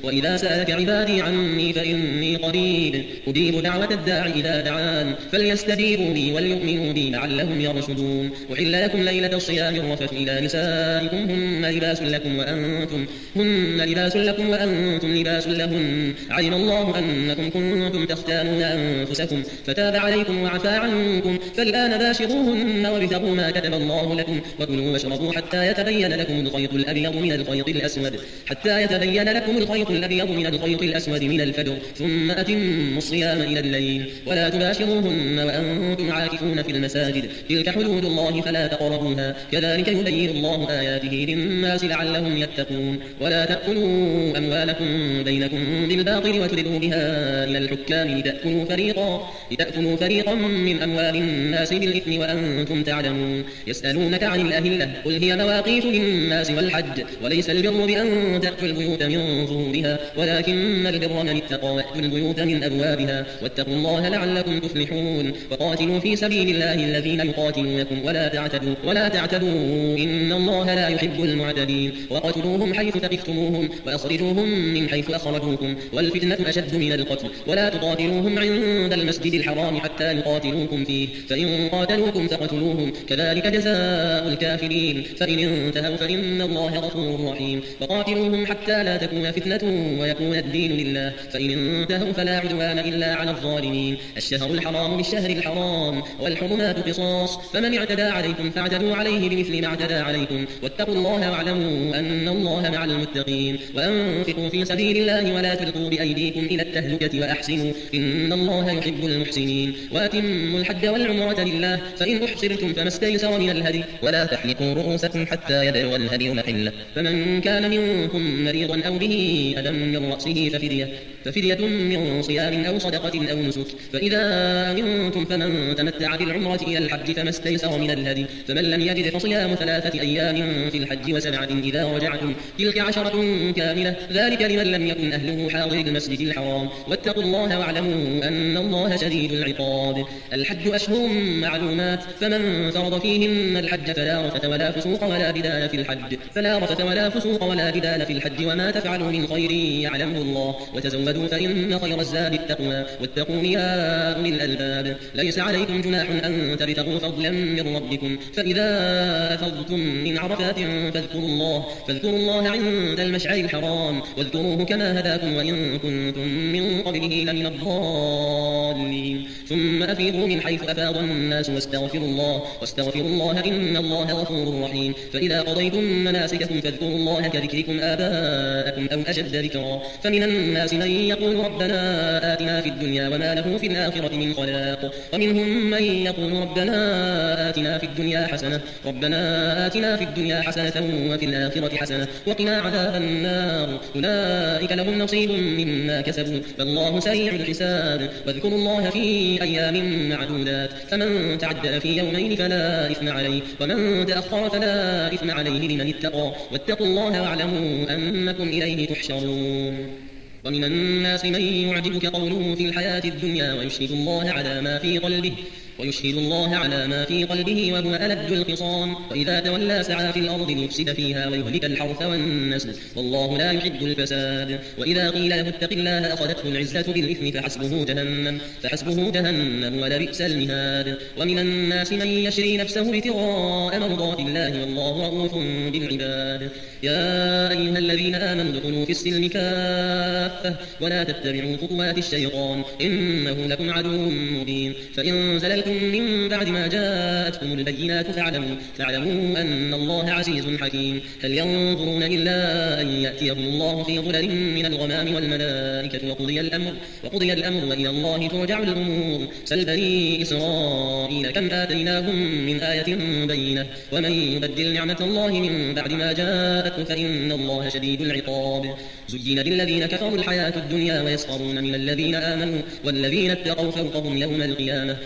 وإذا سألك عبادي عني فإني قريب أجيب دعوة الداع إذا دعان فليستجيبوا لي وليؤمنوا بي لعلهم يرشدون. أحل لكم ليلة الصيام الرفث إلى نسائكم هن لباس لكم وأنتم هن لباس لكم وأنتم لباس لهن علم الله أنكم كنتم تختانون أنفسكم فتاب عليكم وعفى عنكم فالآن باشروهن وابتغوا ما كتب الله لكم وكلوا واشربوا حتى يتبين لكم الخيط الأبيض من الخيط الأسود حتى يتبين لكم الخيط الأبيض من الخيط الأسود من الفجر ثم أتموا الصيام إلى الليل ولا تباشروهن وأنتم عاكفون في المساجد تلك حدود الله فلا تقربوها كذلك يبين الله آياته للناس لعلهم يتقون. ولا تأكلوا أموالكم بينكم بالباطل وتدلوا بها إلى الحكام لتأكلوا فريقا لتأكلوا فريقا من أموال الناس بالإثم وأنتم تعلمون. يسألونك عن الأهلة قل هي مواقيت للناس والحج وليس البر بأن تأتوا البيوت من ظهورها ولكن البر من اتقى وأتوا البيوت من أبوابها واتقوا الله لعلكم تفلحون. وقاتلوا في سبيل الله الذين يقاتلونكم ولا تعتدوا ولا تعتدوا إن الله لا يحب المعتدين. وقتلوهم حيث ثقفتموهم وأخرجوهم من حيث أخرجوكم والفتنة أشد من القتل ولا تقاتلوهم عند المسجد الحرام حتى يقاتلوكم فيه فإن قاتلوكم فقتلوهم كذلك جزاء الكافرين فإن انتهوا فإن الله غفور رحيم. وقاتلوهم حتى لا تكون فتنة ويكون الدين لله فإن انتهوا فلا عدوان إلا على الظالمين. الشهر الحرام بالشهر الحرام والحرمات قصاص فمن اعتدى عليكم فاعتدوا عليه بمثل ما اعتدى عليكم واتقوا الله واعلموا أن الله مع المتقين. وأنفقوا في سبيل الله ولا تلقوا بأيديكم إلى التهلكة وأحسنوا إن الله يحب المحسنين. وأتموا الحج والعمرة لله فإن أحصرتم فما استيسر من الهدي ولا تحلقوا رؤوسكم حتى يبلغ الهدي محله فمن كان منكم مريضا أو به أذى من رأسه ففدية ففدية من صيام أو صدقة أو نسك فإذا أمنتم فمن تمتع بالعمرة إلى الحج فما استيسر من الهدي فمن لم يجد فصيام ثلاثة أيام في الحج وسبعة إذا رجعتم تلك عشرة كاملة ذلك لمن لم يكن أهله حاضر المسجد الحرام واتقوا الله واعلموا أن الله شديد العقاب. الحج أشهر معلومات فمن فرض فيهن الحج فلا رفث ولا فسوق ولا جدال في الحج فلا رفث ولا فسوق ولا جدال في الحج وما تفعلوا من خير يعلمه الله وتزودوا فإن خير الزاد التقوى واتقون يا أولي الألباب. ليس عليكم جناح أن تبتغوا فضلا من ربكم فإذا أفضتم من عرفات فاذكروا الله فاذكروا الله عند المشعر الحرام واذكروه كما هداكم وإن كنتم من قبله لمن الضالين. ثم أفيضوا من حيث أفاض الناس واستغفروا الله واستغفروا الله إن الله غفور رحيم. فإذا قضيتم مناسككم فاذكروا الله كذكركم آباءكم أو أشد ذكرا. فمن الناس من يقول ربنا آتنا في الدنيا وما له في الآخرة من خلاق ومنهم من يقول ربنا آتنا في الدنيا حسنة ربنا آتنا في الدنيا حسنة وفي الآخرة حسنة وقنا عذاب النار أولئك لهم نصيب مما كسبوا فالله سريع الحساب. واذكروا الله في أيام معدودات فمن تعجل في يومين فلا إثم عليه ومن تأخر فلا إثم عليه لمن اتقى واتقوا الله واعلموا أنكم إليه تحشرون. ومن الناس من يعجبك قوله في الحياة الدنيا ويشهد الله على ما في قلبه ويشهد الله على ما في قلبه وهو ألد الخصام وإذا تولى سعى في الأرض ليفسد فيها ويهلك الحرث والنسل والله لا يحب الفساد. وإذا قيل له اتق الله أخذته العزة بالإثم فحسبه جهنم فحسبه جهنم ولبئس المهاد. ومن الناس من يشري نفسه ابتغاء مرضات الله والله رؤوف بالعباد. يا أيها الذين آمنوا ادخلوا في السلم كافة ولا تتبعوا خطوات الشيطان إنه لكم عدو مبين. فإن زللتم من بعد ما جاءتكم البينات فاعلموا فاعلموا أن الله عزيز حكيم. هل ينظرون إلا أن يأتيهم الله في ظلل من الغمام والملائكة وقضي الأمر وقضي الأمر وإلى الله ترجع الأمور. سل بني إسرائيل كم آتيناهم من آية بينة ومن يبدل نعمة الله من بعد ما جاءته فإن الله شديد العقاب. زين للذين كفروا الحياة الدنيا ويسخرون من الذين آمنوا والذين اتقوا فوقهم يوم القيامة والله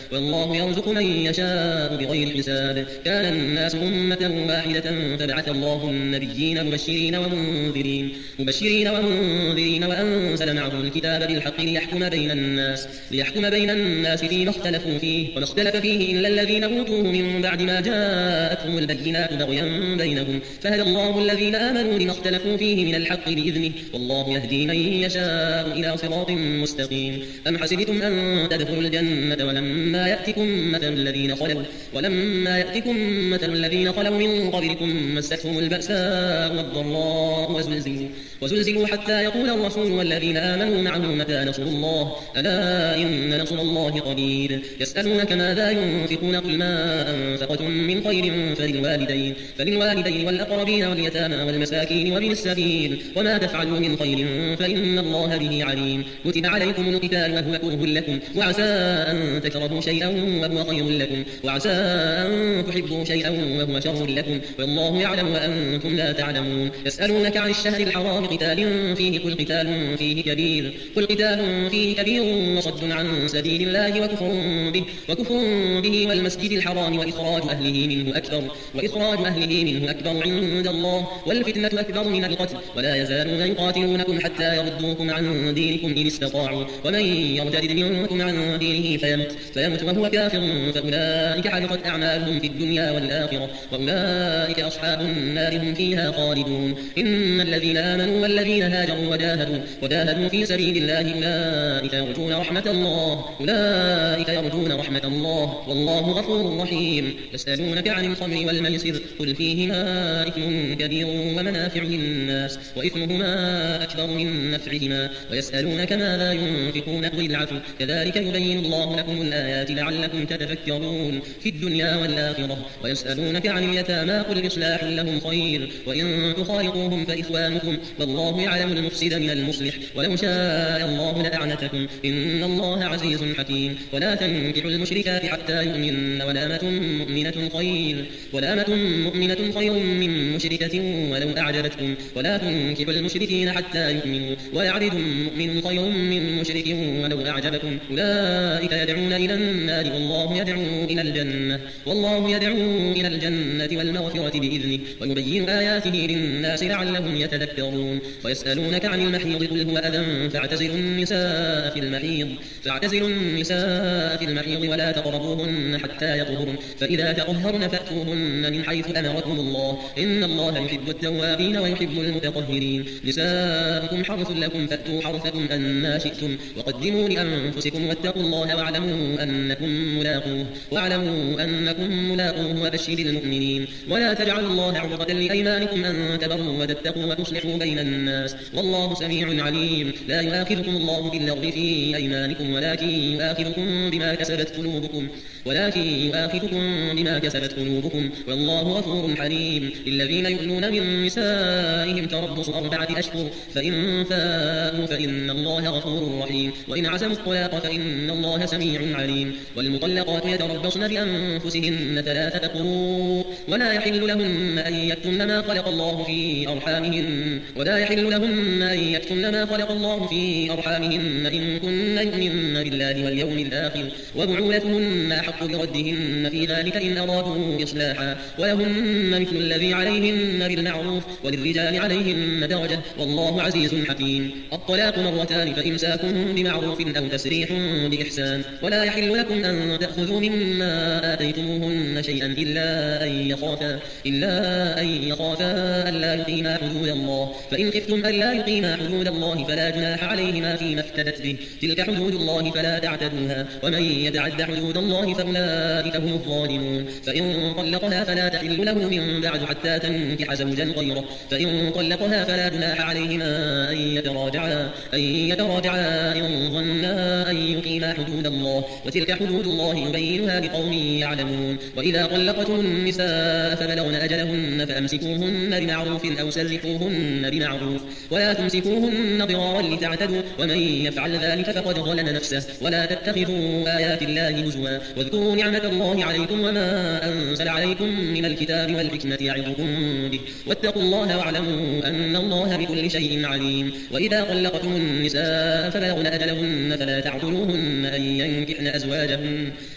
والله يرزق من يشاء بغير حساب كان الناس أمة واحدة فبعث الله النبيين مبشرين ومنذرين مبشرين ومنذرين وأنزل معهم الكتاب بالحق ليحكم بين الناس ليحكم بين الناس فيما اختلفوا فيه وما اختلف فيه إلا الذين أوتوه من بعد ما جاءتهم البينات بغيا بينهم فهدى الله الذين آمنوا لما اختلفوا فيه من الحق بإذنه والله يهدي من يشاء إلى صراط مستقيم أم حسبتم أن تدخلوا الجنة ولما يأتكم مثل الذين خلوا ولما يأتكم مثل الذين خلوا من قبلكم مستهم البأساء والضراء وزلزلوا وزلزلوا حتى يقول الرسول والذين آمنوا معه متى نصر الله ألا إن نصر الله قريب يسألونك ماذا ينفقون قل ما أنفقتم من خير فللوالدين فللوالدين والأقربين واليتامى والمساكين وابن السبيل وما تفعلوا من خير فإن الله به عليم كتب عليكم القتال وهو كره لكم وعسى أن تكرهوا شيئا وهو خير لكم وعسى أن تحبوا شيئا وهو شر لكم والله يعلم وأنتم لا تعلمون يسألونك عن الشهر الحرام قتال فيه قل قتال فيه كبير قل قتال فيه كبير وصد عن سبيل الله وكفر به وكفر به والمسجد الحرام وإخراج أهله منه أكبر وإخراج أهله منه أكبر عند الله والفتنة أكبر من القتل ولا يزالون يقاتلونكم حتى يردوكم عن دينكم إن استطاعوا ومن يرتد منكم عن دينه فيمت فيمت وهو كافر فأولئك حبطت أعمالهم في الدنيا والآخرة وأولئك أصحاب النار هم فيها خالدون إن الذين آمنوا والذين هاجروا وجاهدوا وجاهدوا في سبيل الله أولئك يرجون رحمة الله أولئك يرجون رحمة الله والله غفور رحيم يسألونك عن الخمر والميسر قل فيهما إثم كبير ومنافع للناس وإثمهما أكبر من نفعهما ويسألونك ماذا ينفقون قل العفو كذلك يبين الله لكم الآيات لعلكم تتفكرون في الدنيا والآخرة ويسألونك عن اليتامى قل إصلاح لهم خير وإن تخالطوهم فإخوانكم والله يعلم المفسد من المصلح ولو شاء الله لأعنتكم إن الله عزيز حكيم ولا تنكحوا المشركات حتى يؤمن ولامة مؤمنة خير ولامة مؤمنة خير من مشركة ولو أعجبتكم ولا تنكحوا المشركين حتى يؤمنوا ويعبد مؤمن خير من مشرك ولو أعجبكم أولئك يدعون إلى النار والله يدعو إلى الجنة والله يدعو إلى الجنة والمغفرة بإذنه ويبين آياته للناس لعلهم يتذكرون ويسألونك عن المحيض قل هو أذى فاعتزلوا النساء في المحيض فاعتزلوا النساء في المحيض ولا تقربوهن حتى يطهرن فإذا تطهرن فأتوهن من حيث أمركم الله إن الله يحب التوابين ويحب المتطهرين نساؤكم حرث لكم فأتوا حرثكم أن شئتم وقدموا لأنفسكم واتقوا الله واعلموا أنكم ملاقوه واعلموا أنكم ملاقوه وبشر المؤمنين ولا تجعلوا الله عرضة لأيمانكم أن تبروا وتتقوا وتصلحوا بين الناس والله سميع عليم لا يؤاخذكم الله باللغو في أيمانكم ولكن يؤاخذكم بما كسبت قلوبكم ولكن يؤاخذكم بما كسبت قلوبكم والله غفور حليم للذين يؤلون من نسائهم تربص أربعة أشهر فإن فاءوا فإن الله غفور رحيم وإن عزموا الطلاق فإن الله سميع عليم والمطلقات يتربصن بأنفسهن ثلاثة قروء ولا يحل لهن أن يكتمن ما خلق الله في أرحامهن ولا يحل لهن أن يكتمن ما خلق الله في أرحامهن إن كن يؤمن بالله واليوم الآخر وبعولتهن أحق بردهن في ذلك إن أرادوا إصلاحا ولهن مثل الذي عليهن بالمعروف وللرجال عليهن درجة والله عزيز حكيم الطلاق مرتان فإمساكم بمعروف أو تسريح بإحسان ولا يحل لكم أن تأخذوا مما آتيتموهن شيئا إلا أن يخافا إلا أن يخافا ألا يقيما حدود الله فإن خفتم ألا يقيما حدود الله فلا جناح عليهما فيما افتدت به تلك حدود الله فلا تعتدوها ومن يتعد حدود الله فأولئك هم الظالمون فإن طلقها فلا تحل له من بعد حتى تنكح زوجا غيره فإن طلقها فلا جناح عليهما أن يتراجعا أن يتراجعا إن ظنا أن يقيما حدود الله وتلك حدود الله يبينها لقوم يعلمون وإذا طلقتم النساء فبلغن أجلهن فأمسكوهن بمعروف أو سرحوهن بمعروف ولا تمسكوهن ضرارا لتعتدوا ومن يفعل ذلك فقد ظلم نفسه ولا تتخذوا آيات الله هزوا واذكروا نعمة الله عليكم وما أنزل عليكم من الكتاب والحكمة يعظكم به واتقوا الله واعلموا أن الله بكل شيء عليم وإذا طلقتم النساء فبلغن أجلهن فلا تعضلوهن أن ينكحن أزواجهن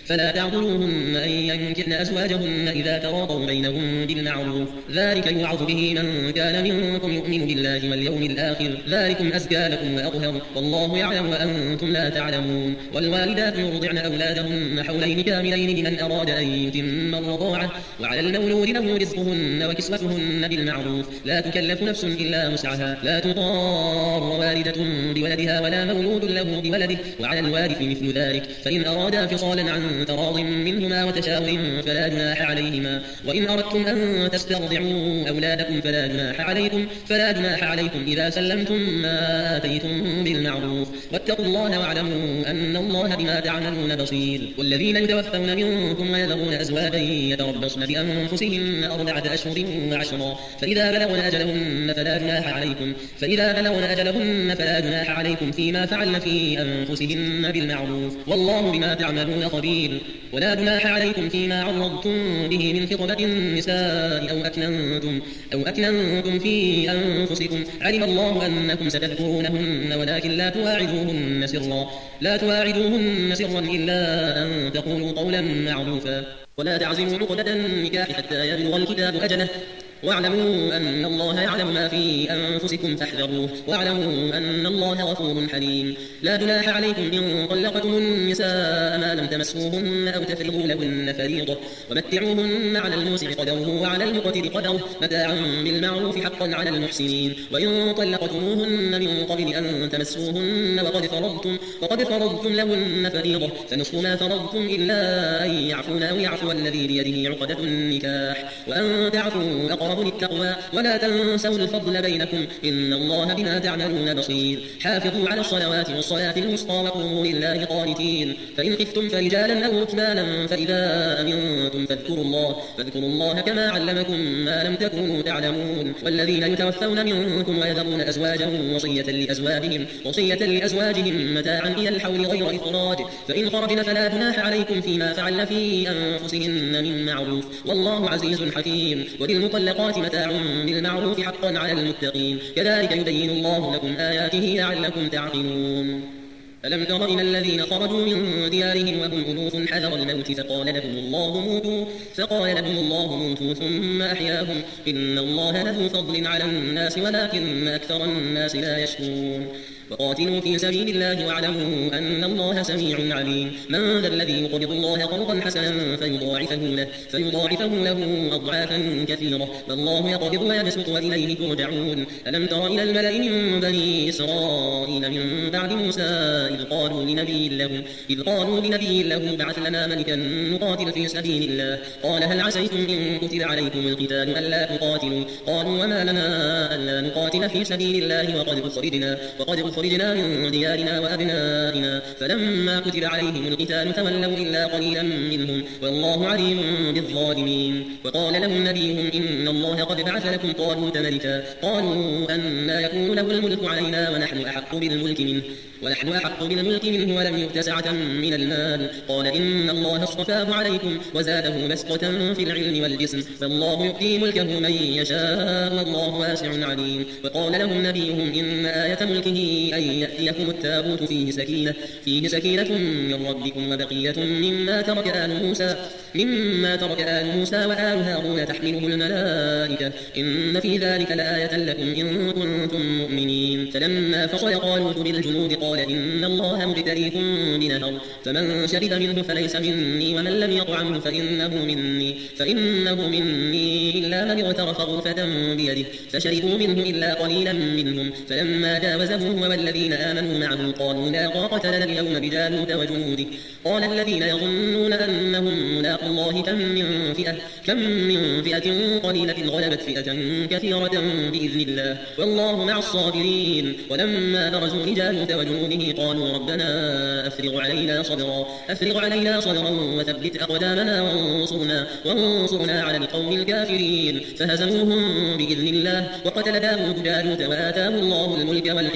فلا تعضلوهن أن ينكحن أزواجهن إذا تراضوا بينهم بالمعروف ذلك يوعظ به من كان منكم يؤمن بالله واليوم الآخر ذلكم أزكى لكم وأطهر والله يعلم وأنتم لا تعلمون والوالدات يرضعن أولادهن حولين كاملين لمن أراد أن يتم الرضاعة وعلى المولود له رزقهن وكسوتهن بالمعروف لا تكلف نفس إلا وسعها لا تضار والدة بولدها ولا مولود له بولده وعلى الوارث مثل ذلك فإن أرادا فصالا عن تراض منهما وتشاور فلا جناح عليهما وإن أردتم أن تسترضعوا أولادكم فلا جناح عليكم فلا جناح عليكم إذا سلمتم ما آتيتم بالمعروف واتقوا الله واعلموا أن الله بما تعملون بصير والذين يتوفون منكم ويذرون أزواجا يتربصن بأنفسهن أربعة أشهر وعشرا فإذا بلغن أجلهن فلا جناح عليكم فإذا بلغن أجلهن فلا جناح عليكم فيما فعلن في أنفسهن بالمعروف والله بما تعملون خبير ولا جناح عليكم فيما عرضتم به من خطبة النساء أو أكننتم أو أكننتم في أنفسكم علم الله أنكم ستذكرونهن ولكن لا تواعدوهن سرا لا تواعدوهن سرا إلا أن تقولوا قولا معروفا ولا تعزموا عقدة النكاح حتى يبلغ الكتاب أجله واعلموا أن الله يعلم ما في أنفسكم فاحذروه واعلموا أن الله غفور حليم لا جناح عليكم إن طلقتم النساء ما لم تمسوهن أو تفرضوا لهن فريضة ومتعوهن على الموسع قدره وعلى المقتر قدره متاعا بالمعروف حقا على المحسنين وإن طلقتموهن من قبل أن تمسوهن وقد فرضتم وقد فرضتم لهن فريضة فنصف ما فرضتم إلا أن يعفون أو يعفو الذي بيده عقدة النكاح وأن تعفوا أقرب للتقوى ولا تنسوا الفضل بينكم إن الله بما تعملون بصير حافظوا على الصلوات والصلاة الوسطى وقوموا لله قانتين فإن خفتم فرجالا أو ركبانا فإذا أمنتم فاذكروا الله فاذكروا الله كما علمكم ما لم تكونوا تعلمون والذين يتوفون منكم ويذرون أزواجا وصية لأزواجهم وصية لأزواجهم متاعا إلى الحول غير إخراج فإن خرجن فلا جناح عليكم فيما فعلن في أنفسهن من معروف والله عزيز حكيم وللمطلقات متاع بالمعروف حقا على المتقين كذلك يبين الله لكم آياته لعلكم تعقلون ألم تر إلى الذين خرجوا من ديارهم وهم ألوف حذر الموت فقال لهم الله موتوا فقال لهم الله موتوا ثم أحياهم إن الله له فضل على الناس ولكن أكثر الناس لا يشكرون وقاتلوا في سبيل الله واعلموا أن الله سميع عليم من ذا الذي يقرض الله قرضا حسنا فيضاعفه له فيضاعفه له أضعافا كثيرة والله يقبض ويبسط وإليه ترجعون ألم تر إلى الملأ من بني إسرائيل من بعد موسى إذ قالوا لنبي له إذ قالوا لنبي له بعث لنا ملكا نقاتل في سبيل الله قال هل عسيتم إن كتب عليكم القتال ألا تقاتلوا قالوا وما لنا ألا نقاتل في سبيل الله وقد أخرجنا وقد أخرجنا من ديارنا وأبنائنا فلما كتب عليهم القتال تولوا إلا قليلا منهم والله عليم بالظالمين وقال لهم نبيهم إن الله قد بعث لكم طالوت ملكا قالوا أنى يكون له الملك علينا ونحن أحق بالملك منه ونحن أحق بالملك منه ولم يؤت سعة من المال قال إن الله اصطفاه عليكم وزاده بسطة في العلم والجسم فالله يؤتي ملكه من يشاء والله واسع عليم وقال لهم نبيهم إن آية ملكه أن يأتيكم التابوت فيه سكينة فيه سكينة من ربكم وبقية مما ترك آل موسى مما ترك آل موسى وآل هارون تحمله الملائكة إن في ذلك لآية لكم إن كنتم مؤمنين فلما فصل طالوت بالجنود قال إن الله مبتليكم بنهر فمن شرب منه فليس مني ومن لم يطعمه فإنه مني فإنه مني إلا من اغترف غرفة بيده فشربوا منه إلا قليلا منهم فلما جاوزه هو والذين آمنوا معه قالوا لا طاقة لنا اليوم بجالوت وجنوده قال الذين يظنون أنهم ملاقوا الله كم من فئة كم من فئة قليلة غلبت فئة كثيرة بإذن الله والله مع الصابرين ولما برزوا لجالوت وجنوده قالوا ربنا أفرغ علينا صبرا أفرغ علينا صبرا وثبت أقدامنا وانصرنا وانصرنا على القوم الكافرين فهزموهم بإذن الله وقتل داود جالوت وآتاه الله الملك والحكمة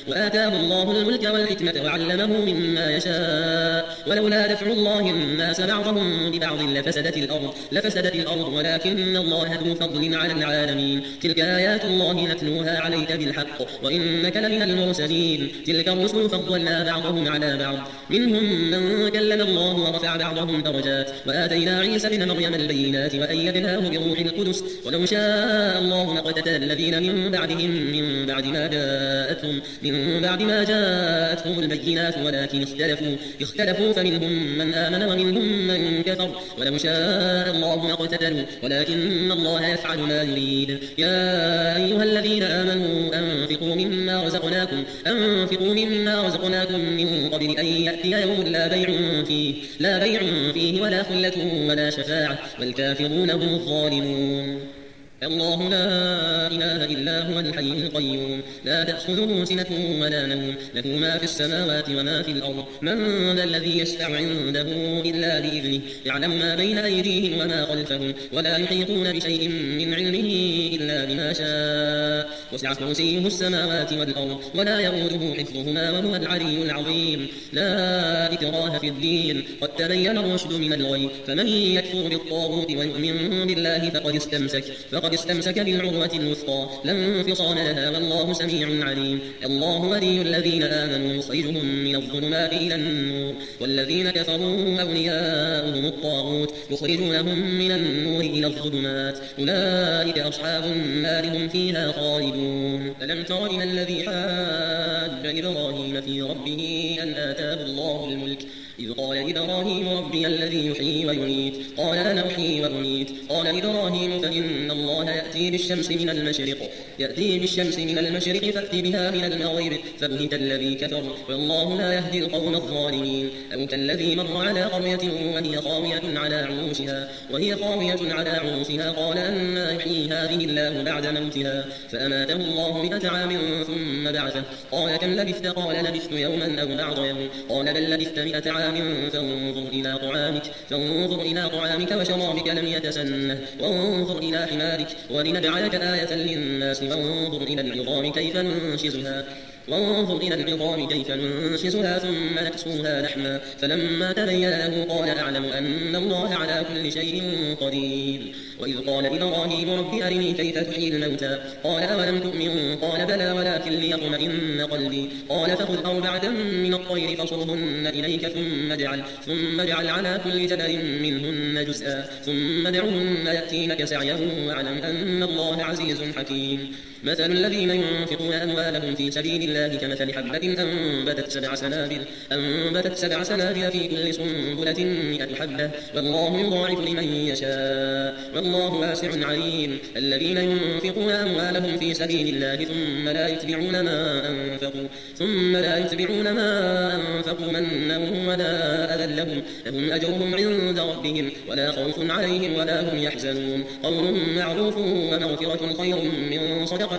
وآتاه الله الملك والحكمة وعلمه مما يشاء ولولا دفع الله الناس بعضهم ببعض لفسدت الأرض لفسدت الأرض ولكن الله ذو فضل على العالمين تلك آيات الله نتلوها عليك بالحق وإنك لمن المرسلين تلك الرسل فضلنا بعضهم على بعض منهم من كلم الله ورفع بعضهم درجات وآتينا عيسى ابن مريم البينات وأيدناه بروح القدس ولو شاء الله لاقتتل الذين من بعدهم من بعد ما جاءتهم من بعد ما جاءتهم البينات ولكن اختلفوا اختلفوا فمنهم من آمن ومنهم من كفر ولو شاء الله لاقتتلوا ولكن الله يفعل ما يريد يا أيها الذين آمنوا أنفقوا مما رزقناكم أنفقوا مما رزقناكم من قبل أن يأتي يوم لا بيع فيه لا بيع فيه ولا خلة ولا شفاعة والكافرون هم الظالمون الله لا إله إلا هو الحي القيوم لا تأخذه سنة ولا نوم له ما في السماوات وما في الأرض من ذا الذي يشفع عنده إلا بإذنه يعلم ما بين أيديهم وما خلفهم ولا يحيطون بشيء من علمه إلا بما شاء وسع كرسيه السماوات والأرض ولا يؤوده حفظهما وهو العلي العظيم لا إكراه في الدين قد تبين الرشد من الغي فمن يكفر بالطاغوت ويؤمن بالله فقد استمسك فقد استمسك بالعروة الوثقى لا انفصام لها والله سميع عليم الله ولي الذين آمنوا يخرجهم من الظلمات إلى النور والذين كفروا أولياؤهم الطاغوت يخرجونهم من النور إلى الظلمات أولئك أصحاب النار هم فيها خالدون ألم تر إلى الذي حاج إبراهيم في ربه أن آتاه الله الملك إذ قال إبراهيم ربي الذي يحيي ويميت قال أنا أحيي وأميت قال إبراهيم فإن الله يأتي بالشمس من المشرق يأتي بالشمس من المشرق فأتي بها من المغرب فبهت الذي كفر والله لا يهدي القوم الظالمين أو كالذي مر على قرية وهي خاوية على عروشها وهي خاوية على عروشها قال أنى يحيي هذه الله بعد موتها فأماته الله مئة عام ثم بعثه قال كم لبثت قال لبثت يوما أو بعض يوم قال بل لبثت مئة عام فانظر إلى طعامك فانظر إلى طعامك وشرابك لم يتسنه وانظر إلى حمارك ولنجعلك آية للناس وانظر إلى العظام كيف ننشزها وانظر إلى العظام كيف ننشزها ثم نكسوها لحما فلما تبين له قال أعلم أن الله على كل شيء قدير وإذ قال إبراهيم رب أرني كيف تحيي الموتى قال أولم تؤمن قال بلى ولكن ليطمئن قلبي قال فخذ أربعة من الطير فصرهن إليك ثم اجعل ثم اجعل على كل جبل منهن جزءا ثم ادعهن يأتينك سعيا واعلم أن الله عزيز حكيم مثل الذين ينفقون أموالهم في سبيل الله كمثل حبة أنبتت سبع سنابل أنبتت سبع سنابل في كل سنبلة مئة حبة والله يضاعف لمن يشاء والله واسع عليم الذين ينفقون أموالهم في سبيل الله ثم لا يتبعون ما أنفقوا ثم لا يتبعون ما أنفقوا منا ولا أذى لهم لهم أجرهم عند ربهم ولا خوف عليهم ولا هم يحزنون قول معروف ومغفرة خير من صدقة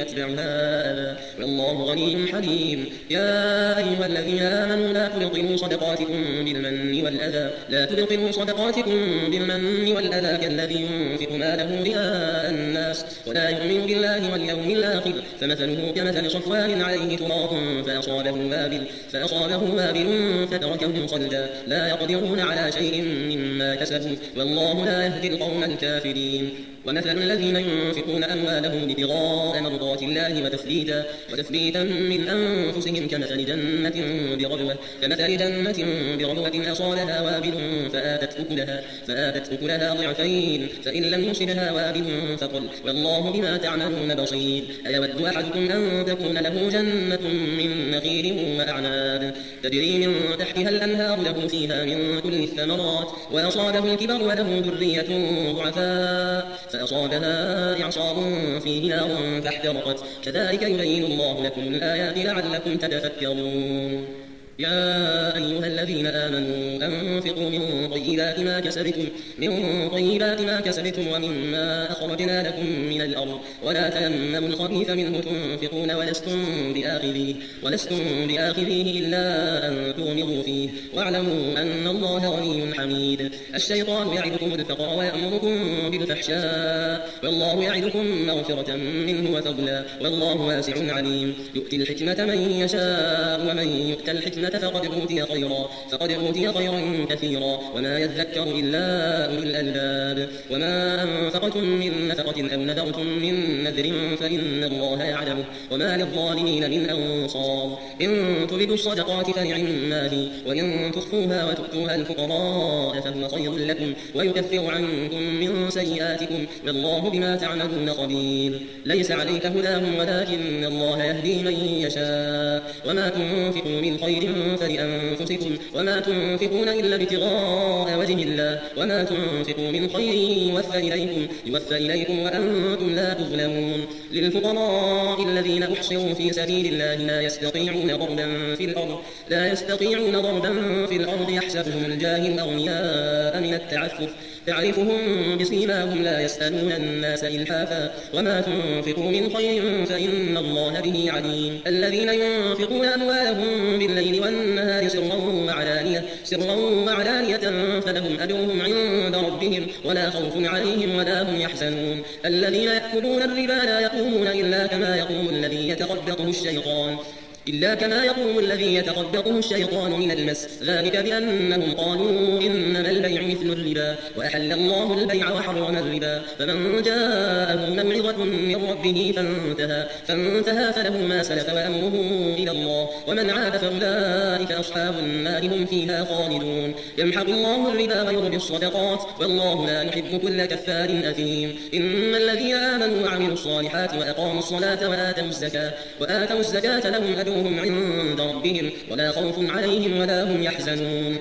يتبعها أذى والله غني حليم يا أيها الذين آمنوا لا تبطلوا صدقاتكم بالمن والأذى لا تبطلوا صدقاتكم بالمن والأذى كالذي ينفق ماله رئاء الناس ولا يؤمن بالله واليوم الآخر فمثله كمثل صفوان عليه تراب فأصابه وابل فأصابه وابل فتركه صلدا لا يقدرون على شيء مما كسبوا والله لا يهدي القوم الكافرين ومثل الذين ينفقون أموالهم ابتغاء مرضات الله وتثبيتا وتثبيتا من أنفسهم كمثل جنة بربوة كمثل جنة بربوة أصابها وابل فآتت أكلها فآتت أكلها ضعفين فإن لم يصبها وابل فقل والله بما تعملون بصير أيود أحدكم أن تكون له جنة من نخيل وأعناب تجري من تحتها الأنهار له فيها من كل الثمرات وأصابه الكبر وله ذرية ضعفاء فأصابها إعصار فيه نار فاحترقت كذلك يبين الله لكم الآيات لعلكم تتفكرون يا أيها الذين آمنوا أنفقوا من طيبات ما كسبتم من طيبات ما كسبتم ومما أخرجنا لكم من الأرض ولا تيمموا الخبيث منه تنفقون ولستم بآخذيه ولستم بآخذيه إلا أن تغمضوا فيه واعلموا أن الله غني حميد. الشيطان يعدكم الفقر ويأمركم بالفحشاء والله يعدكم مغفرة منه وفضلا والله واسع عليم. يؤتي الحكمة من يشاء ومن يؤت الحكمة فقد أوتي خيرا فقد أوتي خيرا كثيرا وما يذكر إلا أولو الألباب. وما أنفقتم من نفقة أو نذرتم من نذر فإن الله يعلمه وما للظالمين من أنصار. إن تبدوا الصدقات فنعما هي وإن تخفوها وتؤتوها الفقراء فهو خير لكم ويكفر عنكم من سيئاتكم والله بما تعملون خبير. ليس عليك هداهم ولكن الله يهدي من يشاء وما تنفقوا من خير فلأنفسكم وما تنفقون إلا ابتغاء وجه الله وما تنفقوا من خير يوفى إليكم, يوفى إليكم وأنتم لا تظلمون. للفقراء الذين أحصروا في سبيل الله لا يستطيعون ضربا في الأرض لا يستطيعون ضربا في الأرض يحسبهم الجاهل أغنياء من التعفف تعرفهم بسيماهم لا يسألون الناس إلحافا وما تنفقوا من خير فإن الله به عليم. الذين ينفقون أموالهم بالليل والنهار سرا وعلانية, سرا وعلانية فلهم أجرهم عند ربهم ولا خوف عليهم ولا هم يحزنون. الذين يأكلون الربا لا يقومون إلا كما يقوم الذي يتخبطه الشيطان إلا كما يقوم الذي يتخبطه الشيطان من المس ذلك بأنهم قالوا إنما البيع مثل الربا وأحل الله البيع وحرم الربا. فمن جاءه موعظة من ربه فانتهى, فانتهى فله ما سلف وأمره إلى الله ومن عاد فأولئك أصحاب النار هم فيها خالدون. يمحق الله الربا ويربي الصدقات والله لا يحب كل كفار أثيم. إن الذين آمنوا وعملوا الصالحات وأقاموا الصلاة وآتوا الزكاة, وآتوا الزكاة لهم أجر عند ربهم ولا خوف عليهم ولا هم يحزنون.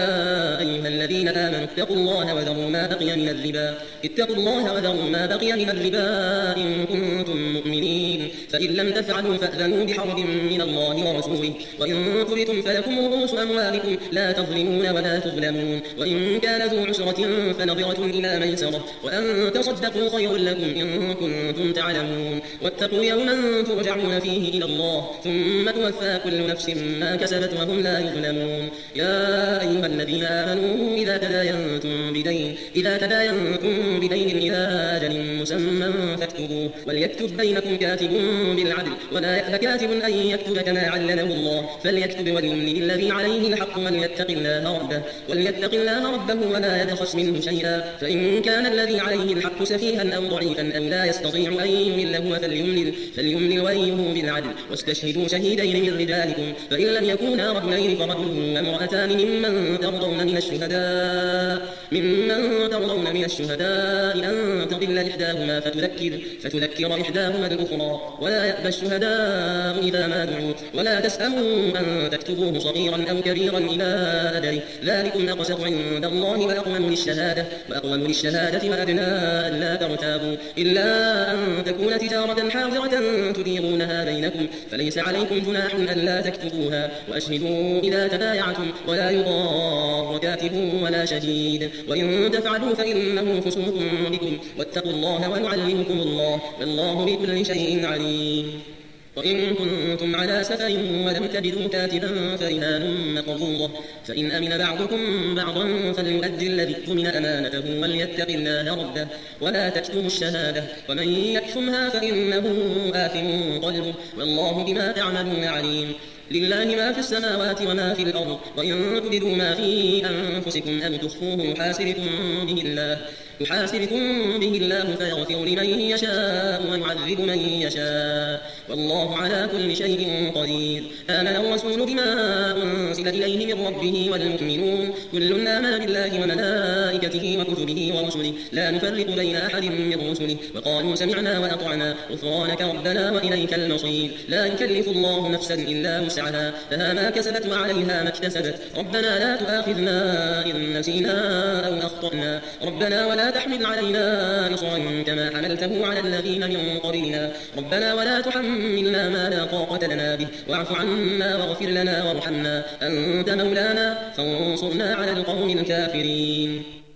يا أيها الذين آمنوا اتقوا الله وذروا ما بقي من الربا اتقوا الله وذروا ما بقي من الربا إن كنتم مؤمنين فإن لم تفعلوا فأذنوا بحرب من الله ورسوله وإن تبتم فلكم رؤوس أموالكم لا تظلمون ولا تظلمون. وإن كان ذو عسرة فنظرة إلى ميسرة وأن تصدقوا خير لكم إن كنتم تعلمون. واتقوا يوما ترجعون فيه إلى الله ثم توفى كل نفس ما كسبت وهم لا يظلمون. يا أيها الذين آمنوا إذا تداينتم بدين إذا تداينتم بدين إلى أجل مسمى فاكتبوه وليكتب بينكم كاتب بالعدل ولا يأب كاتب أن يكتب كما علمه الله فليكتب وليملل الذي عليه الحق وليتق الله ربه وليتق الله ربه ولا يبخس منه شيئا فإن كان الذي عليه الحق سفيها أو ضعيفا أو لا يستطيع أن يمل هو فليملل, فليملل وليه بالعدل واستشهدوا شهيدين من رجالكم فإن لم يكونا رجلين فرجل وامرأتان ممن ترضون من الشهداء ممن ترضون من الشهداء أن تضل إحداهما فتذكر فتذكر إحداهما الأخرى ولا يأبى الشهداء إذا ما دعوا ولا تسأموا أن تكتبوه صغيرا أو كبيرا إلى أجله ذلكم أقسط عند الله وأقوم للشهادة وأقوم للشهادة وأدنى ألا ترتابوا إلا أن تكون تجارة حاضرة تديرونها بينكم فليس عليكم جناح ألا تكتبوها وأشهدوا إذا تبايعتم ولا يضار كاتب ولا شهيد وإن تفعلوا فإنه فسوق بكم واتقوا الله ويعلمكم الله والله بكل شيء عليم. وإن كنتم على سفر ولم تجدوا كاتبا فرهان مقبوضة فإن أمن بعضكم بعضا فليؤدي الذي اؤتمن أمانته وليتق الله ربه ولا تكتموا الشهادة ومن يكتمها فإنه آثم قلبه والله بما تعملون عليم. لله ما في السماوات وما في الأرض وإن تبدوا ما في أنفسكم أو تخفوه يحاسبكم به الله يحاسبكم به الله فيغفر لمن يشاء ويعذب من يشاء والله على كل شيء قدير. آمن الرسول بما أنزل إليه من ربه والمؤمنون كل آمن بالله وملائكته وكتبه ورسله لا نفرق بين أحد من رسله وقالوا سمعنا وأطعنا غفرانك ربنا وإليك المصير. لا يكلف الله نفسا إلا وسعها لها ما كسبت وعليها ما اكتسبت ربنا لا تؤاخذنا إن نسينا أو أخطأنا ربنا ولا ولا تحمل علينا إصرا كما حملته على الذين من قبلنا ربنا ولا تحملنا ما لا طاقة لنا به واعف عنا واغفر لنا وارحمنا أنت مولانا فانصرنا على القوم الكافرين